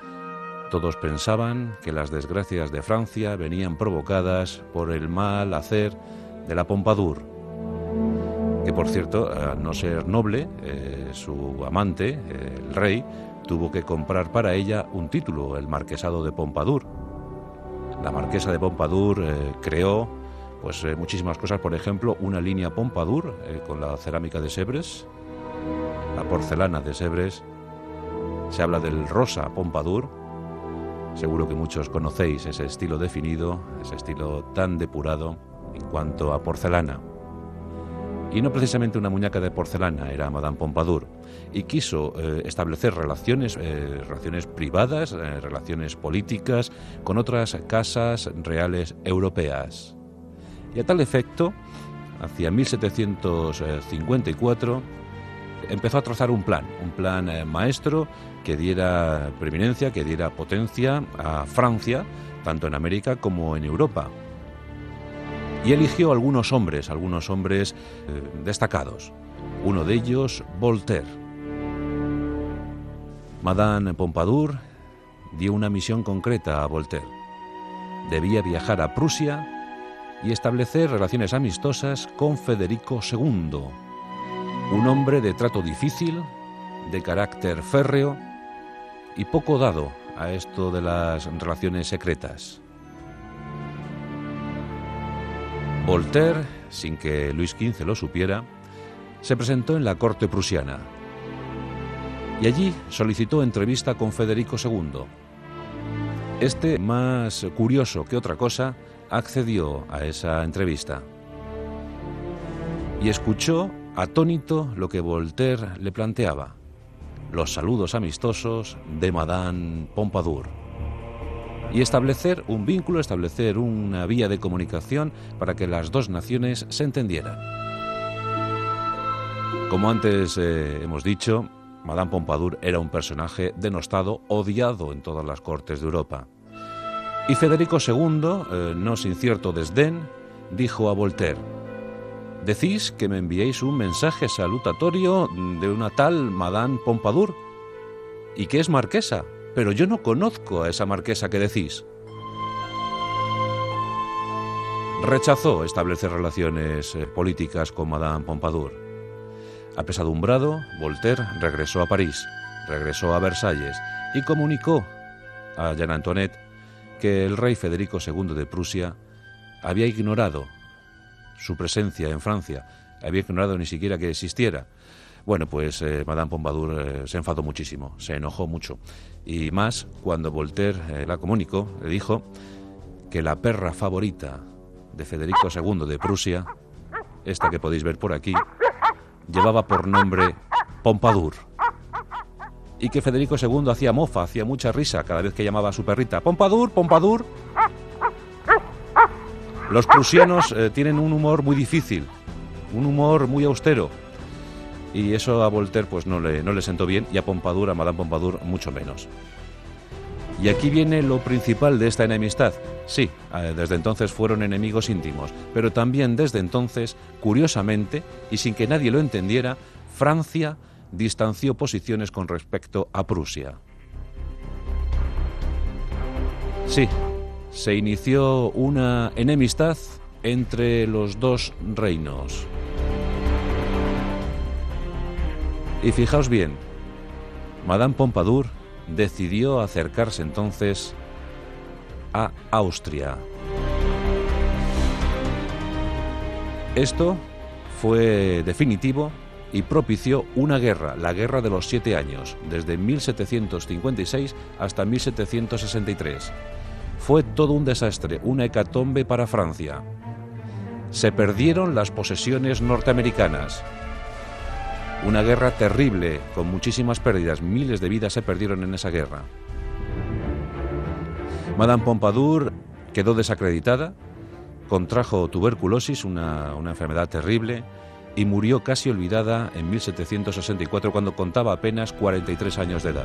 Todos pensaban que las desgracias de Francia venían provocadas por el mal hacer de la Pompadour, que por cierto, al no ser noble, eh, su amante, eh, el rey, tuvo que comprar para ella un título, el marquesado de Pompadour. La marquesa de Pompadour eh, creó pues, eh, muchísimas cosas, por ejemplo, una línea Pompadour eh, con la cerámica de Sèvres, la porcelana de Sèvres. Se habla del rosa Pompadour. Seguro que muchos conocéis ese estilo definido, ese estilo tan depurado en cuanto a porcelana. Y no precisamente una muñeca de porcelana era Madame Pompadour, y quiso eh, establecer relaciones, eh, relaciones privadas, eh, relaciones políticas con otras casas reales europeas. Y a tal efecto, hacia mil setecientos cincuenta y cuatro, empezó a trazar un plan, un plan eh, maestro que diera preeminencia, que diera potencia a Francia, tanto en América como en Europa. Y eligió algunos hombres, algunos hombres eh, destacados. Uno de ellos, Voltaire. Madame Pompadour dio una misión concreta a Voltaire. Debía viajar a Prusia y establecer relaciones amistosas con Federico segundo, un hombre de trato difícil, de carácter férreo y poco dado a esto de las relaciones secretas. Voltaire, sin que Luis quince lo supiera, se presentó en la corte prusiana y allí solicitó entrevista con Federico segundo. Este, más curioso que otra cosa, accedió a esa entrevista y escuchó atónito lo que Voltaire le planteaba: los saludos amistosos de Madame Pompadour, y establecer un vínculo, establecer una vía de comunicación para que las dos naciones se entendieran. Como antes eh, hemos dicho, Madame Pompadour era un personaje denostado, odiado en todas las cortes de Europa. Y Federico segundo, eh, no sin cierto desdén, dijo a Voltaire: «Decís que me enviéis un mensaje salutatorio de una tal Madame Pompadour, y que es marquesa, pero yo no conozco a esa marquesa que decís». Rechazó establecer relaciones eh, políticas con Madame Pompadour. Apesadumbrado, Voltaire regresó a París, regresó a Versalles y comunicó a Jeanne Antoinette que el rey Federico segundo de Prusia había ignorado su presencia en Francia, había ignorado ni siquiera que existiera. Bueno, pues eh, Madame Pompadour eh, se enfadó muchísimo, se enojó mucho. Y más cuando Voltaire eh, la comunicó, le dijo que la perra favorita de Federico segundo de Prusia, esta que podéis ver por aquí, llevaba por nombre Pompadour. Y que Federico segundo hacía mofa, hacía mucha risa cada vez que llamaba a su perrita: Pompadour, Pompadour. Los prusianos eh, tienen un humor muy difícil, un humor muy austero. Y eso a Voltaire pues no le, no le sentó bien, y a Pompadour, a Madame Pompadour, mucho menos. Y aquí viene lo principal de esta enemistad. Sí, desde entonces fueron enemigos íntimos, pero también desde entonces, curiosamente, y sin que nadie lo entendiera, Francia distanció posiciones con respecto a Prusia. Sí, se inició una enemistad entre los dos reinos. Y fijaos bien, Madame Pompadour decidió acercarse entonces a Austria. Esto fue definitivo y propició una guerra, la Guerra de los Siete Años, desde mil setecientos cincuenta y seis hasta mil setecientos sesenta y tres. Fue todo un desastre, una hecatombe para Francia. Se perdieron las posesiones norteamericanas. Una guerra terrible, con muchísimas pérdidas, miles de vidas se perdieron en esa guerra. Madame Pompadour quedó desacreditada, contrajo tuberculosis, una, una enfermedad terrible, y murió casi olvidada en mil setecientos sesenta y cuatro, cuando contaba apenas cuarenta y tres años de edad.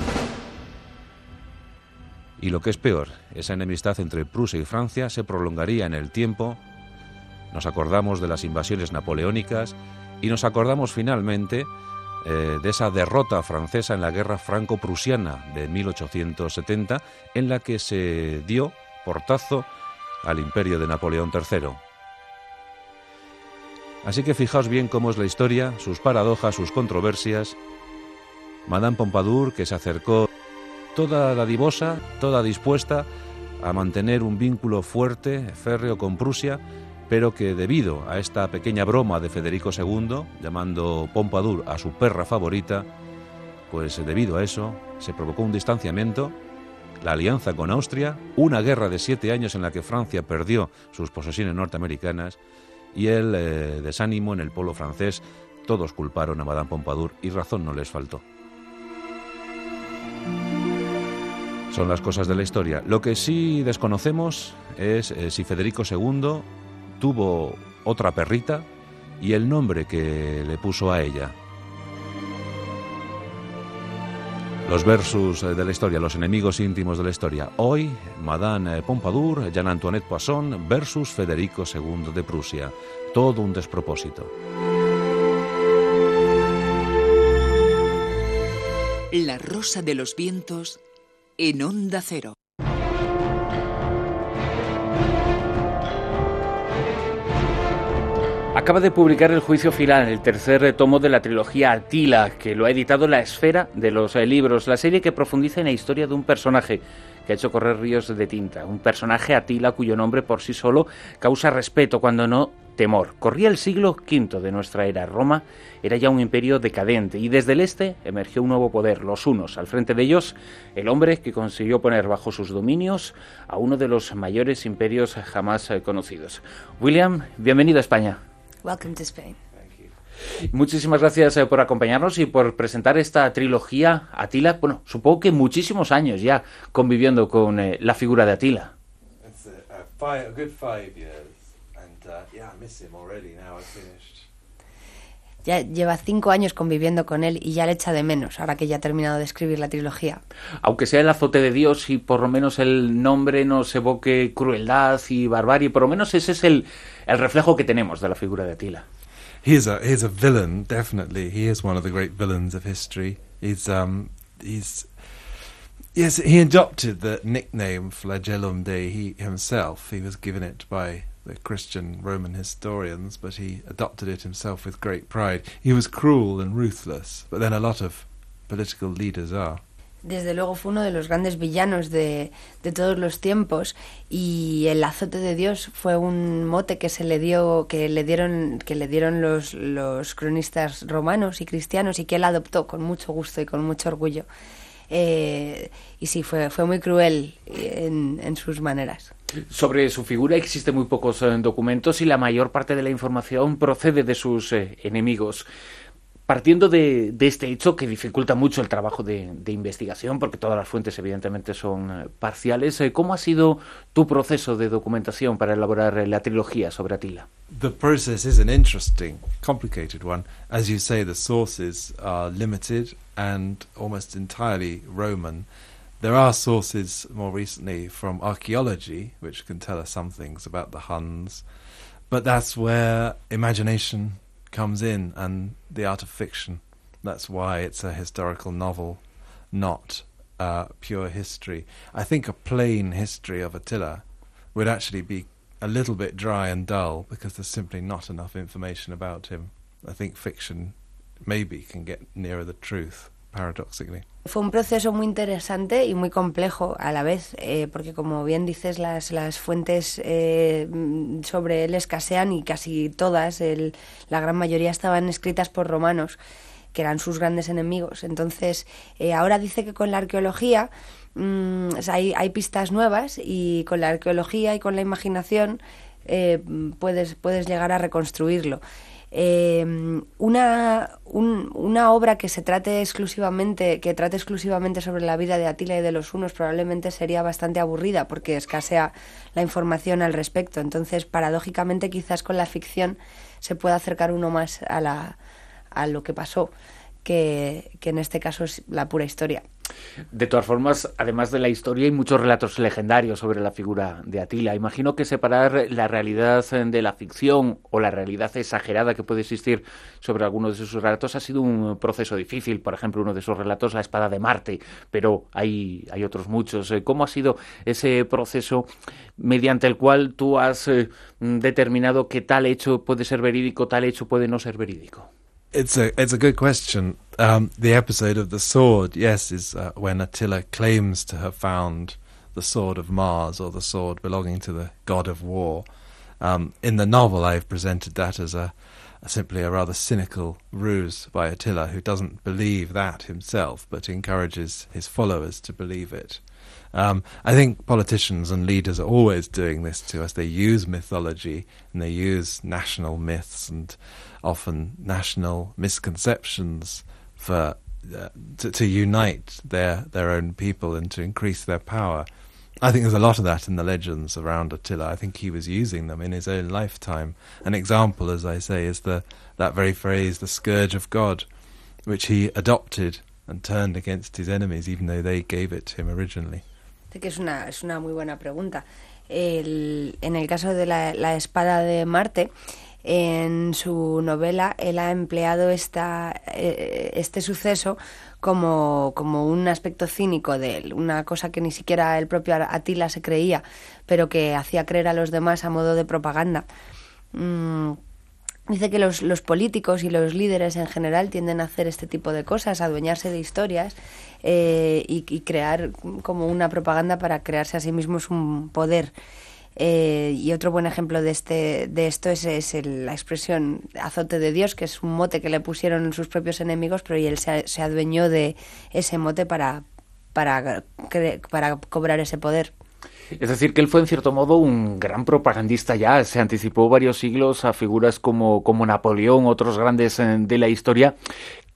Y lo que es peor, esa enemistad entre Prusia y Francia se prolongaría en el tiempo. Nos acordamos de las invasiones napoleónicas y nos acordamos finalmente eh, de esa derrota francesa en la guerra franco-prusiana de mil ochocientos setenta, en la que se dio portazo al imperio de Napoleón tercero. Así que fijaos bien cómo es la historia, sus paradojas, sus controversias. Madame Pompadour, que se acercó toda dadivosa, toda dispuesta a mantener un vínculo fuerte, férreo con Prusia, pero que debido a esta pequeña broma de Federico segundo, llamando Pompadour a su perra favorita, pues debido a eso se provocó un distanciamiento, la alianza con Austria, una guerra de siete años en la que Francia perdió sus posesiones norteamericanas, y el eh, desánimo en el polo francés. Todos culparon a Madame Pompadour y razón no les faltó. Son las cosas de la historia. Lo que sí desconocemos es eh, si Federico segundo tuvo otra perrita y el nombre que le puso a ella. Los versus de la historia, los enemigos íntimos de la historia. Hoy, Madame Pompadour, Jeanne Antoinette Poisson versus Federico segundo de Prusia. Todo un despropósito. La Rosa de los Vientos en Onda Cero. Acaba de publicar El juicio final, el tercer tomo de la trilogía Atila, que lo ha editado La Esfera de los Libros, la serie que profundiza en la historia de un personaje que ha hecho correr ríos de tinta, un personaje, Atila, cuyo nombre por sí solo causa respeto, cuando no temor. Corría el siglo quinto de nuestra era. Roma era ya un imperio decadente y desde el este emergió un nuevo poder, los hunos. Al frente de ellos, el hombre que consiguió poner bajo sus dominios a uno de los mayores imperios jamás conocidos. William, bienvenido a España. Welcome to Spain. Muchísimas gracias eh, por acompañarnos y por presentar esta trilogía Atila. Bueno, supongo que muchísimos años ya conviviendo con eh, la figura de Atila. It's a, a, five, a good five years, and uh, yeah, I miss him already now. I've finished. ya lleva cinco años conviviendo con él y ya le echa de menos, ahora que ya ha terminado de escribir la trilogía. Aunque sea el azote de Dios y por lo menos el nombre nos evoque crueldad y barbarie, por lo menos ese es el, el reflejo que tenemos de la figura de Atila. He is a, he is a villain, definitely. He is one of the great villains of history. He's, um, he's, yes, he adopted the nickname Flagellum Dei he himself. He was given it by the Christian Roman historians, but he adopted it himself with great pride. He was cruel and ruthless, but then a lot of political leaders are. Desde luego fue uno de los grandes villanos de, de todos los tiempos, y el azote de Dios fue un mote que se le dio, que le dieron, que le dieron los, los cronistas romanos y cristianos, y que él adoptó con mucho gusto y con mucho orgullo. Eh, y sí, fue, fue muy cruel en, en sus maneras. Sobre su figura existen muy pocos eh, documentos y la mayor parte de la información procede de sus eh, enemigos. Partiendo de, de este hecho que dificulta mucho el trabajo de, de investigación, porque todas las fuentes evidentemente son eh, parciales, eh, ¿cómo ha sido tu proceso de documentación para elaborar eh, la trilogía sobre Atila? The process is an interesting, complicated one. As you say, the sources are limited and almost entirely Roman. There are sources more recently from archaeology, which can tell us some things about the Huns, but that's where imagination comes in and the art of fiction. That's why it's a historical novel, not uh, pure history. I think a plain history of Attila would actually be a little bit dry and dull because there's simply not enough information about him. I think fiction maybe can get nearer the truth, paradoxically. Fue un proceso muy interesante y muy complejo a la vez, eh, porque como bien dices, las, las fuentes eh, sobre él escasean y casi todas, el, la gran mayoría estaban escritas por romanos, que eran sus grandes enemigos. Entonces, eh, ahora dice que con la arqueología mmm, o sea, hay, hay pistas nuevas, y con la arqueología y con la imaginación eh, puedes, puedes llegar a reconstruirlo. Eh, una, un, una obra que se trate exclusivamente que trate exclusivamente sobre la vida de Atila y de los hunos probablemente sería bastante aburrida porque escasea la información al respecto. Entonces, paradójicamente, quizás con la ficción se pueda acercar uno más a, la, a lo que pasó, que, que en este caso es la pura historia. De todas formas, además de la historia, hay muchos relatos legendarios sobre la figura de Atila. Imagino que separar la realidad de la ficción o la realidad exagerada que puede existir sobre algunos de sus relatos ha sido un proceso difícil. Por ejemplo, uno de esos relatos, la espada de Marte, pero hay, hay otros muchos. ¿Cómo ha sido ese proceso mediante el cual tú has eh, determinado que tal hecho puede ser verídico, tal hecho puede no ser verídico? It's a it's a good question. Um, the episode of the sword, yes, is uh, when Attila claims to have found the sword of Mars, or the sword belonging to the god of war. Um, in the novel, I've presented that as a, a simply a rather cynical ruse by Attila, who doesn't believe that himself, but encourages his followers to believe it. Um, I think politicians and leaders are always doing this to us. They use mythology and they use national myths and often national misconceptions for uh, to, to unite their their own people and to increase their power. I think there's a lot of that in the legends around Attila. I think he was using them in his own lifetime. An example, as I say, is the that very phrase, the scourge of God, which he adopted and turned against his enemies, even though they gave it to him originally. Que es una, es una muy buena pregunta. El, en el caso de la, la espada de Marte, en su novela él ha empleado esta, eh, este suceso como, como un aspecto cínico de él, una cosa que ni siquiera el propio Atila se creía, pero que hacía creer a los demás a modo de propaganda. Mm. Dice que los, los políticos y los líderes en general tienden a hacer este tipo de cosas, a adueñarse de historias eh, y, y crear como una propaganda para crearse a sí mismos un poder. Eh, y otro buen ejemplo de este de esto es, es el, la expresión azote de Dios, que es un mote que le pusieron sus propios enemigos, pero y él se, se adueñó de ese mote para, para, para cobrar ese poder. Es decir, que él fue en cierto modo un gran propagandista ya, se anticipó varios siglos a figuras como, como Napoleón, otros grandes de la historia,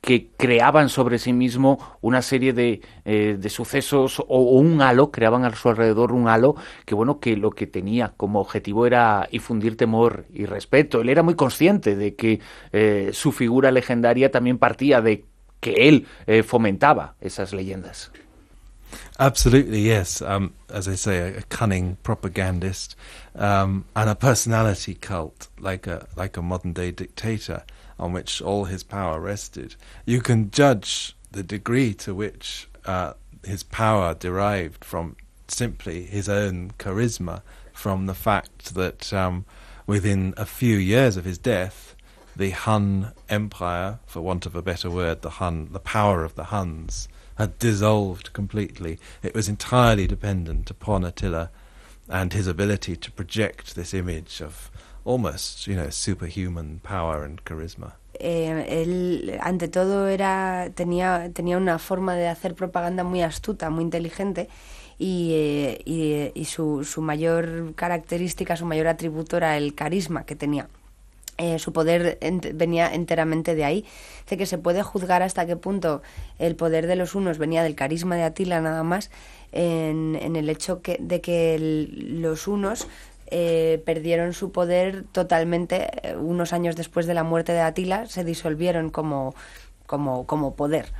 que creaban sobre sí mismo una serie de, eh, de sucesos o, o un halo, creaban a su alrededor un halo que, bueno, que lo que tenía como objetivo era infundir temor y respeto. Él era muy consciente de que eh, su figura legendaria también partía de que él eh, fomentaba esas leyendas. Absolutely, yes. Um, as I say, a, a cunning propagandist um, and a personality cult, like a like a modern-day dictator, on which all his power rested. You can judge the degree to which uh, his power derived from simply his own charisma, from the fact that um, within a few years of his death, the Hun Empire, for want of a better word, the Hun, the power of the Huns, had dissolved completely. It was entirely dependent upon Attila and his ability to project this image of almost, you know, superhuman power and charisma. Eh, él, ante todo, era tenía, tenía una forma de hacer propaganda muy astuta, muy inteligente, y, eh, y, y su, su mayor característica, su mayor atributo era el carisma que tenía. Eh, su poder ent- venía enteramente de ahí. Dice que se puede juzgar hasta qué punto el poder de los hunos venía del carisma de Atila nada más, en, en el hecho que, de que el, los hunos eh, perdieron su poder totalmente eh, unos años después de la muerte de Atila, se disolvieron como, como, como poder.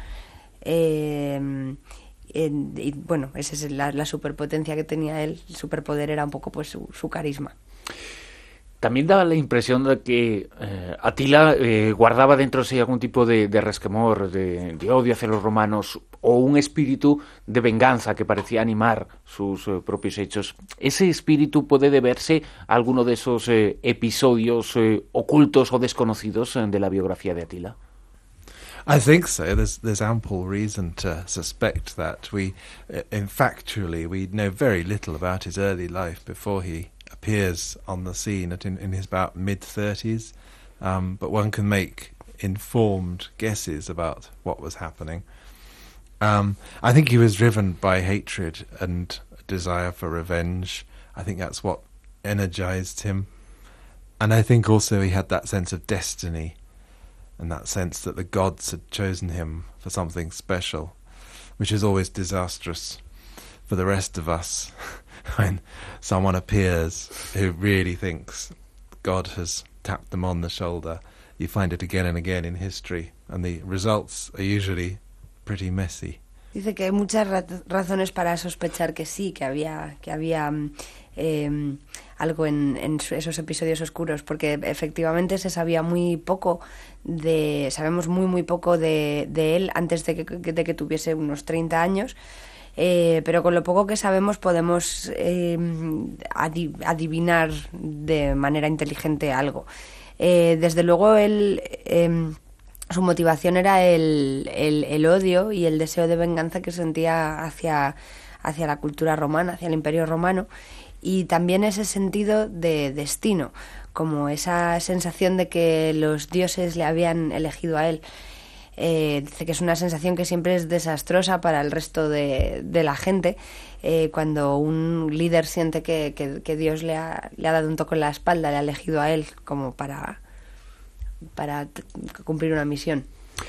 Eh, en, y bueno, esa es la, la superpotencia que tenía él. El superpoder era un poco pues su, su carisma. También daba la impresión de que eh, Atila eh, guardaba dentro de sí algún tipo de, de resquemor, de, de odio hacia los romanos, o un espíritu de venganza que parecía animar sus eh, propios hechos. ¿Ese espíritu puede deberse a alguno de esos eh, episodios eh, ocultos o desconocidos eh, de la biografía de Atila? I think so. There's there's ample reason to suspect that. We, in factually, we know very little about his early life before he appears on the scene at in, in his about mid-thirties, um, but one can make informed guesses about what was happening. Um, I think he was driven by hatred and a desire for revenge. I think that's what energized him. And I think also he had that sense of destiny, and that sense that the gods had chosen him for something special, which is always disastrous for the rest of us. When someone appears who really thinks God has tapped them on the shoulder, you find it again and again in history, and the results are usually pretty messy. Dice que hay muchas ra- razones para sospechar que sí, que había, que había eh, algo en, en esos episodios oscuros, porque efectivamente se sabía muy poco de, sabemos muy muy poco de, de él antes de que, de que tuviese unos treinta años. Eh, pero con lo poco que sabemos podemos eh, adi- adivinar de manera inteligente algo. Eh, desde luego él, eh, su motivación era el, el, el odio y el deseo de venganza que sentía hacia, hacia la cultura romana, hacia el Imperio Romano, y también ese sentido de destino, como esa sensación de que los dioses le habían elegido a él. Eh, dice que es una sensación que siempre es desastrosa para el resto de, de la gente, eh, cuando un líder siente que, que, que Dios le ha, le ha dado un toque en la espalda, le ha elegido a él como para, para t- cumplir una misión.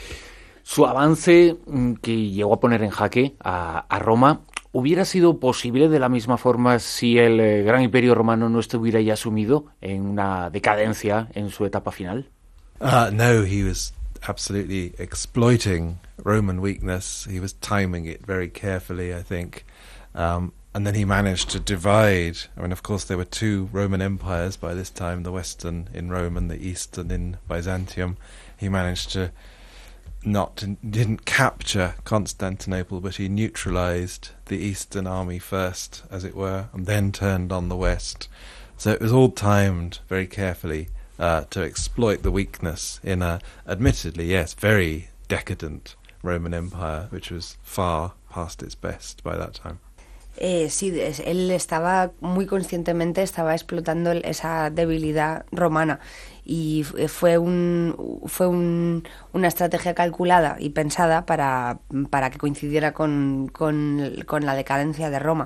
Su avance, que llegó a poner en jaque a, a Roma, ¿hubiera sido posible de la misma forma si el eh, gran imperio romano no estuviera ya sumido en una decadencia en su etapa final? Uh, no, he was absolutely exploiting Roman weakness. He was timing it very carefully, I think. Um, and then he managed to divide. I mean, of course, there were two Roman empires by this time, the Western in Rome and the Eastern in Byzantium. He managed to not, didn't capture Constantinople, but he neutralized the Eastern army first, as it were, and then turned on the West. So it was all timed very carefully. Uh, to exploit the weakness in a, admittedly, yes, very decadent Roman Empire, which was far past its best by that time. Eh, sí, él estaba muy conscientemente estaba explotando esa debilidad romana, y fue un fue un, una estrategia calculada y pensada para, para que coincidiera con, con, con la decadencia de Roma.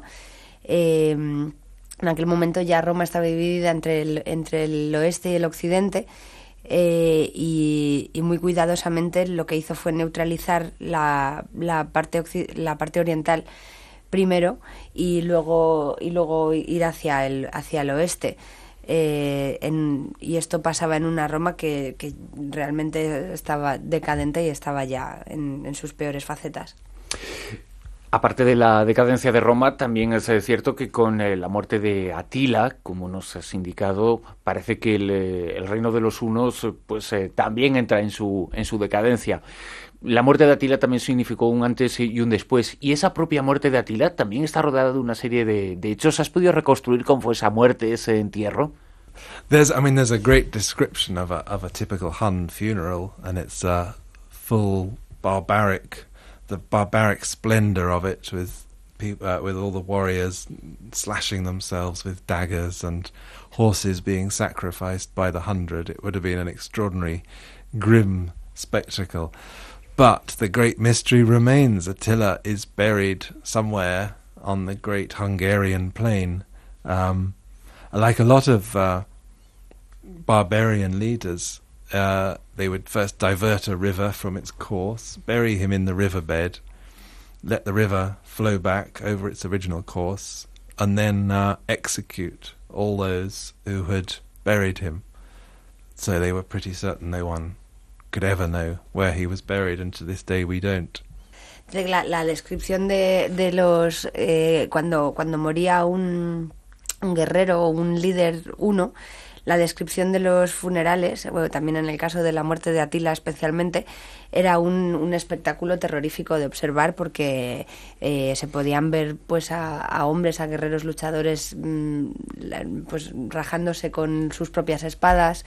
Eh, En aquel momento ya Roma estaba dividida entre el, entre el oeste y el occidente, eh, y, y muy cuidadosamente lo que hizo fue neutralizar la, la, parte, occ- la parte oriental primero y luego, y luego ir hacia el, hacia el oeste. Eh, en, y esto pasaba en una Roma que, que realmente estaba decadente y estaba ya en, en sus peores facetas. Aparte de la decadencia de Roma, también es cierto que con eh, la muerte de Atila, como nos has indicado, parece que el, eh, el reino de los hunos pues eh, también entra en su, en su decadencia. La muerte de Atila también significó un antes y un después. Y esa propia muerte de Atila también está rodeada de una serie de, de hechos. ¿Has podido reconstruir cómo fue esa muerte, ese entierro? There's, I mean, there's a great description of a of a typical Hun funeral, and it's uh, full barbaric, the barbaric splendor of it, with people, uh, with all the warriors slashing themselves with daggers and horses being sacrificed by the hundred. It would have been an extraordinary, grim spectacle. But the great mystery remains. Attila is buried somewhere on the great Hungarian plain. Um, like a lot of uh, barbarian leaders, uh, they would first divert a river from its course, bury him in the riverbed, let the river flow back over its original course, and then uh, execute all those who had buried him. So they were pretty certain no one could ever know where he was buried, and to this day we don't. La, la descripción de, de los eh, cuando cuando moría un, un guerrero o un líder uno, la descripción de los funerales, bueno, también en el caso de la muerte de Atila especialmente, era un, un espectáculo terrorífico de observar porque eh, se podían ver pues a, a hombres, a guerreros luchadores mmm, pues rajándose con sus propias espadas.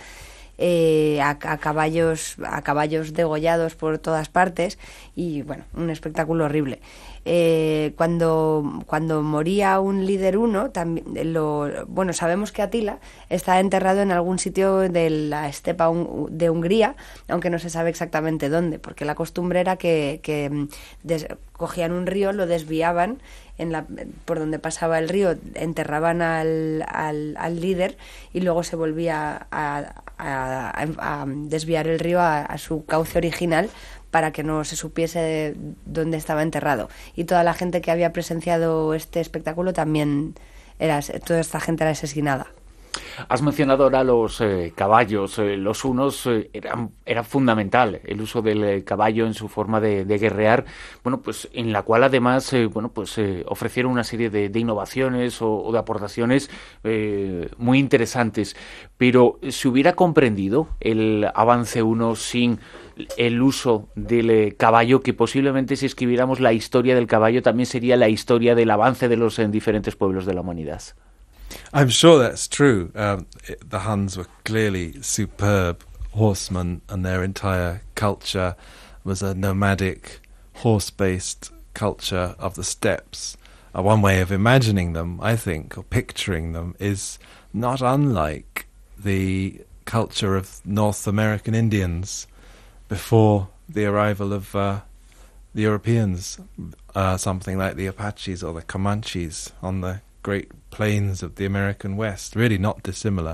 Eh, a, a caballos a caballos degollados por todas partes y bueno, un espectáculo horrible. Eh, cuando cuando moría un líder uno, también lo bueno, sabemos que Atila está enterrado en algún sitio de la estepa un, de Hungría, aunque no se sabe exactamente dónde, porque la costumbre era que, que des, cogían un río, lo desviaban en la, por donde pasaba el río, enterraban al, al, al líder y luego se volvía a, a, a, a desviar el río a, a su cauce original para que no se supiese dónde estaba enterrado. Y toda la gente que había presenciado este espectáculo también era, toda esta gente era asesinada. Has mencionado ahora los eh, caballos. Eh, los hunos eh, eran, era fundamental el uso del eh, caballo en su forma de, de guerrear, bueno, pues en la cual además eh, bueno, pues eh, ofrecieron una serie de, de innovaciones o, o de aportaciones eh, muy interesantes. Pero ¿se hubiera comprendido el avance huno sin el uso del eh, caballo, que posiblemente si escribiéramos la historia del caballo también sería la historia del avance de los en diferentes pueblos de la humanidad? I'm sure that's true. Um, it, the Huns were clearly superb horsemen, and their entire culture was a nomadic, horse-based culture of the steppes. Uh, one way of imagining them, I think, or picturing them, is not unlike the culture of North American Indians before the arrival of uh, the Europeans, uh, something like the Apaches or the Comanches on the great plains of the American West, really not dissimilar.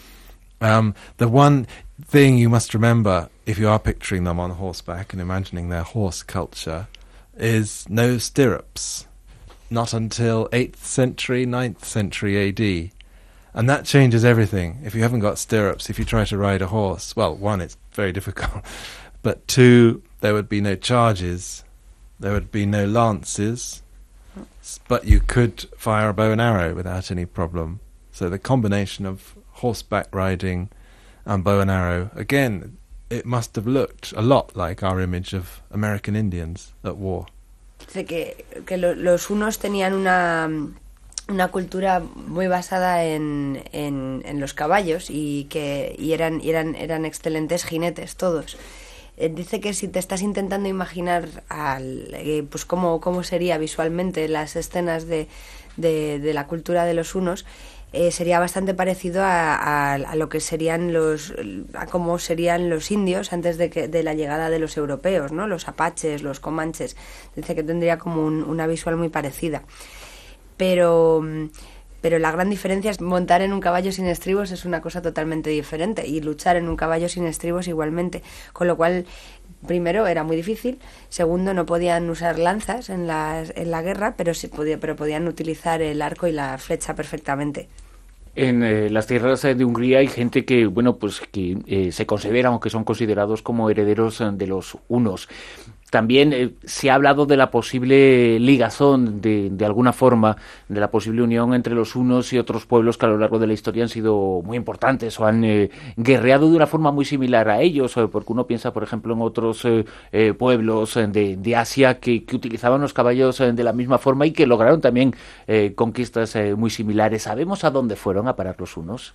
Um, the one thing you must remember, if you are picturing them on horseback and imagining their horse culture, is no stirrups, not until eighth century, ninth century A D. And that changes everything. If you haven't got stirrups, if you try to ride a horse, well, one, it's very difficult, but two, there would be no charges, there would be no lances, but you could fire a bow and arrow without any problem. So the combination of horseback riding and bow and arrow, again, it must have looked a lot like our image of American Indians at war. Dice que, que lo, los hunos tenían una, una cultura muy basada en, en, en los caballos y que y eran, y eran, eran excelentes jinetes todos. Dice que si te estás intentando imaginar al, eh, pues cómo, cómo sería visualmente las escenas de, de, de la cultura de los hunos, eh, sería bastante parecido a, a, a lo que serían los, a cómo serían los indios antes de que de la llegada de los europeos, ¿no? Los apaches, los comanches. Dice que tendría como un, una visual muy parecida. Pero pero la gran diferencia es montar en un caballo sin estribos es una cosa totalmente diferente, y luchar en un caballo sin estribos igualmente, con lo cual primero era muy difícil, segundo no podían usar lanzas en la, en la guerra, pero sí podía, pero podían utilizar el arco y la flecha perfectamente. En eh, las tierras de Hungría hay gente que, bueno, pues que eh, se consideran o que son considerados como herederos de los hunos. También eh, se ha hablado de la posible ligazón, de, de alguna forma, de la posible unión entre los hunos y otros pueblos que a lo largo de la historia han sido muy importantes o han eh, guerreado de una forma muy similar a ellos, eh, porque uno piensa, por ejemplo, en otros eh, eh, pueblos de, de Asia que, que utilizaban los caballos eh, de la misma forma y que lograron también eh, conquistas eh, muy similares. ¿Sabemos a dónde fueron a parar los hunos?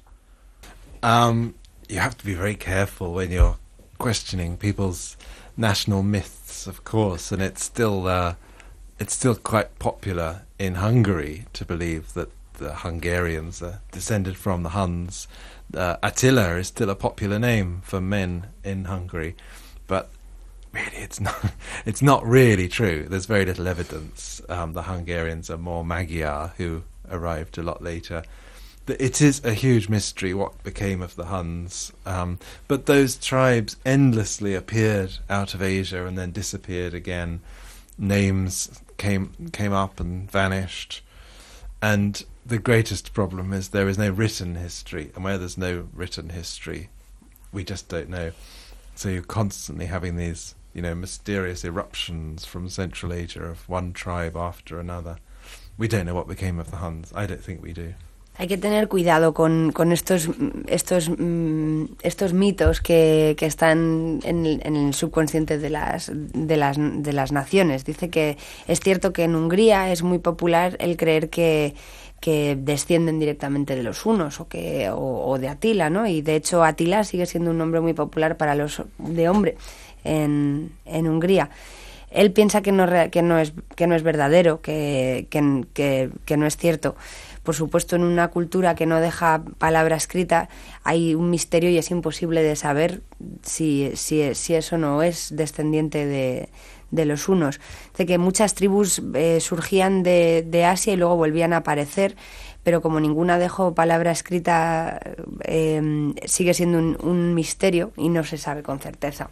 Um, you have to be very careful when you're questioning people's national myths, of course, and it's still uh, it's still quite popular in Hungary to believe that the Hungarians are descended from the Huns. Uh, Attila is still a popular name for men in Hungary, but really it's not it's not really true. There's very little evidence. Um, the Hungarians are more Magyar, who arrived a lot later. It is a huge mystery what became of the Huns, um, but those tribes endlessly appeared out of Asia and then disappeared again. Names came came up and vanished, and the greatest problem is there is no written history, and where there's no written history, we just don't know. So you're constantly having these, you know, mysterious eruptions from Central Asia of one tribe after another. We don't know what became of the Huns. I don't think we do. Hay que tener cuidado con, con estos estos estos mitos que, que están en, en el subconsciente de las de las de las naciones. Dice que es cierto que en Hungría es muy popular el creer que que descienden directamente de los hunos o que o, o de Atila, ¿no? Y de hecho Atila sigue siendo un nombre muy popular para los de hombre en en Hungría. Él piensa que no que no es que no es verdadero, que que que, que no es cierto. Por supuesto, en una cultura que no deja palabra escrita hay un misterio y es imposible de saber si, si, si eso no es descendiente de, de los hunos. De que muchas tribus eh, surgían de, de Asia y luego volvían a aparecer, pero como ninguna dejó palabra escrita, eh, sigue siendo un, un misterio y no se sabe con certeza.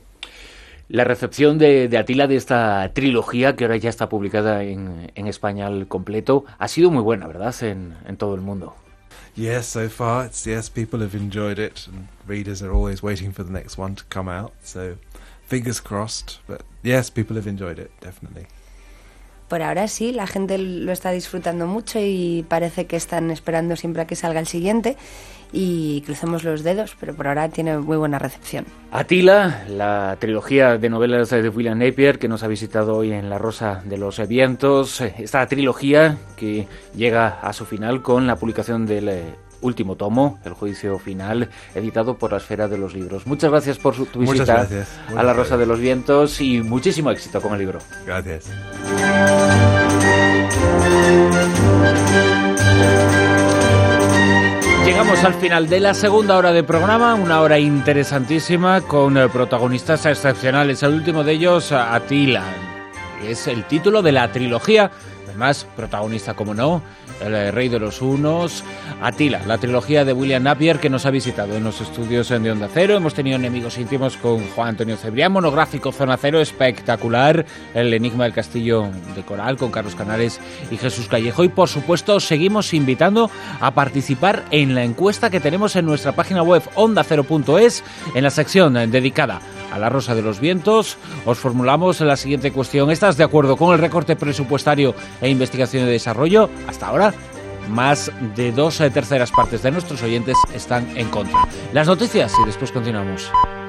La recepción de, de Atila de esta trilogía, que ahora ya está publicada en, en España al completo, ha sido muy buena, ¿verdad?, en, en todo el mundo. Yes, so far, it's, yes, people have enjoyed it, and readers are always waiting for the next one to come out, so fingers crossed, but yes, people have enjoyed it, definitely. Por ahora sí, la gente lo está disfrutando mucho y parece que están esperando siempre a que salga el siguiente y crucemos los dedos, pero por ahora tiene muy buena recepción. Atila, la trilogía de novelas de William Napier que nos ha visitado hoy en La Rosa de los Vientos, esta trilogía que llega a su final con la publicación del eh, último tomo, El Juicio Final, editado por la Esfera de los Libros. Muchas gracias por su, tu visita gracias. a La Rosa de los Vientos y muchísimo éxito con el libro. Gracias. Llegamos al final de la segunda hora de programa, una hora interesantísima con protagonistas excepcionales. El último de ellos, Atila, es el título de la trilogía. Además, protagonista, como no, el rey de los hunos, Atila, la trilogía de William Napier que nos ha visitado en los estudios de Onda Cero. Hemos tenido enemigos íntimos con Juan Antonio Cebrián, monográfico Zona Cero, espectacular, El enigma del castillo de Coral con Carlos Canales y Jesús Callejo. Y por supuesto, seguimos invitando a participar en la encuesta que tenemos en nuestra página web onda cero punto es, en la sección dedicada a La Rosa de los Vientos. Os formulamos la siguiente cuestión: ¿estás de acuerdo con el recorte presupuestario e investigación y desarrollo? Hasta ahora, más de dos terceras partes de nuestros oyentes están en contra. Las noticias y después continuamos.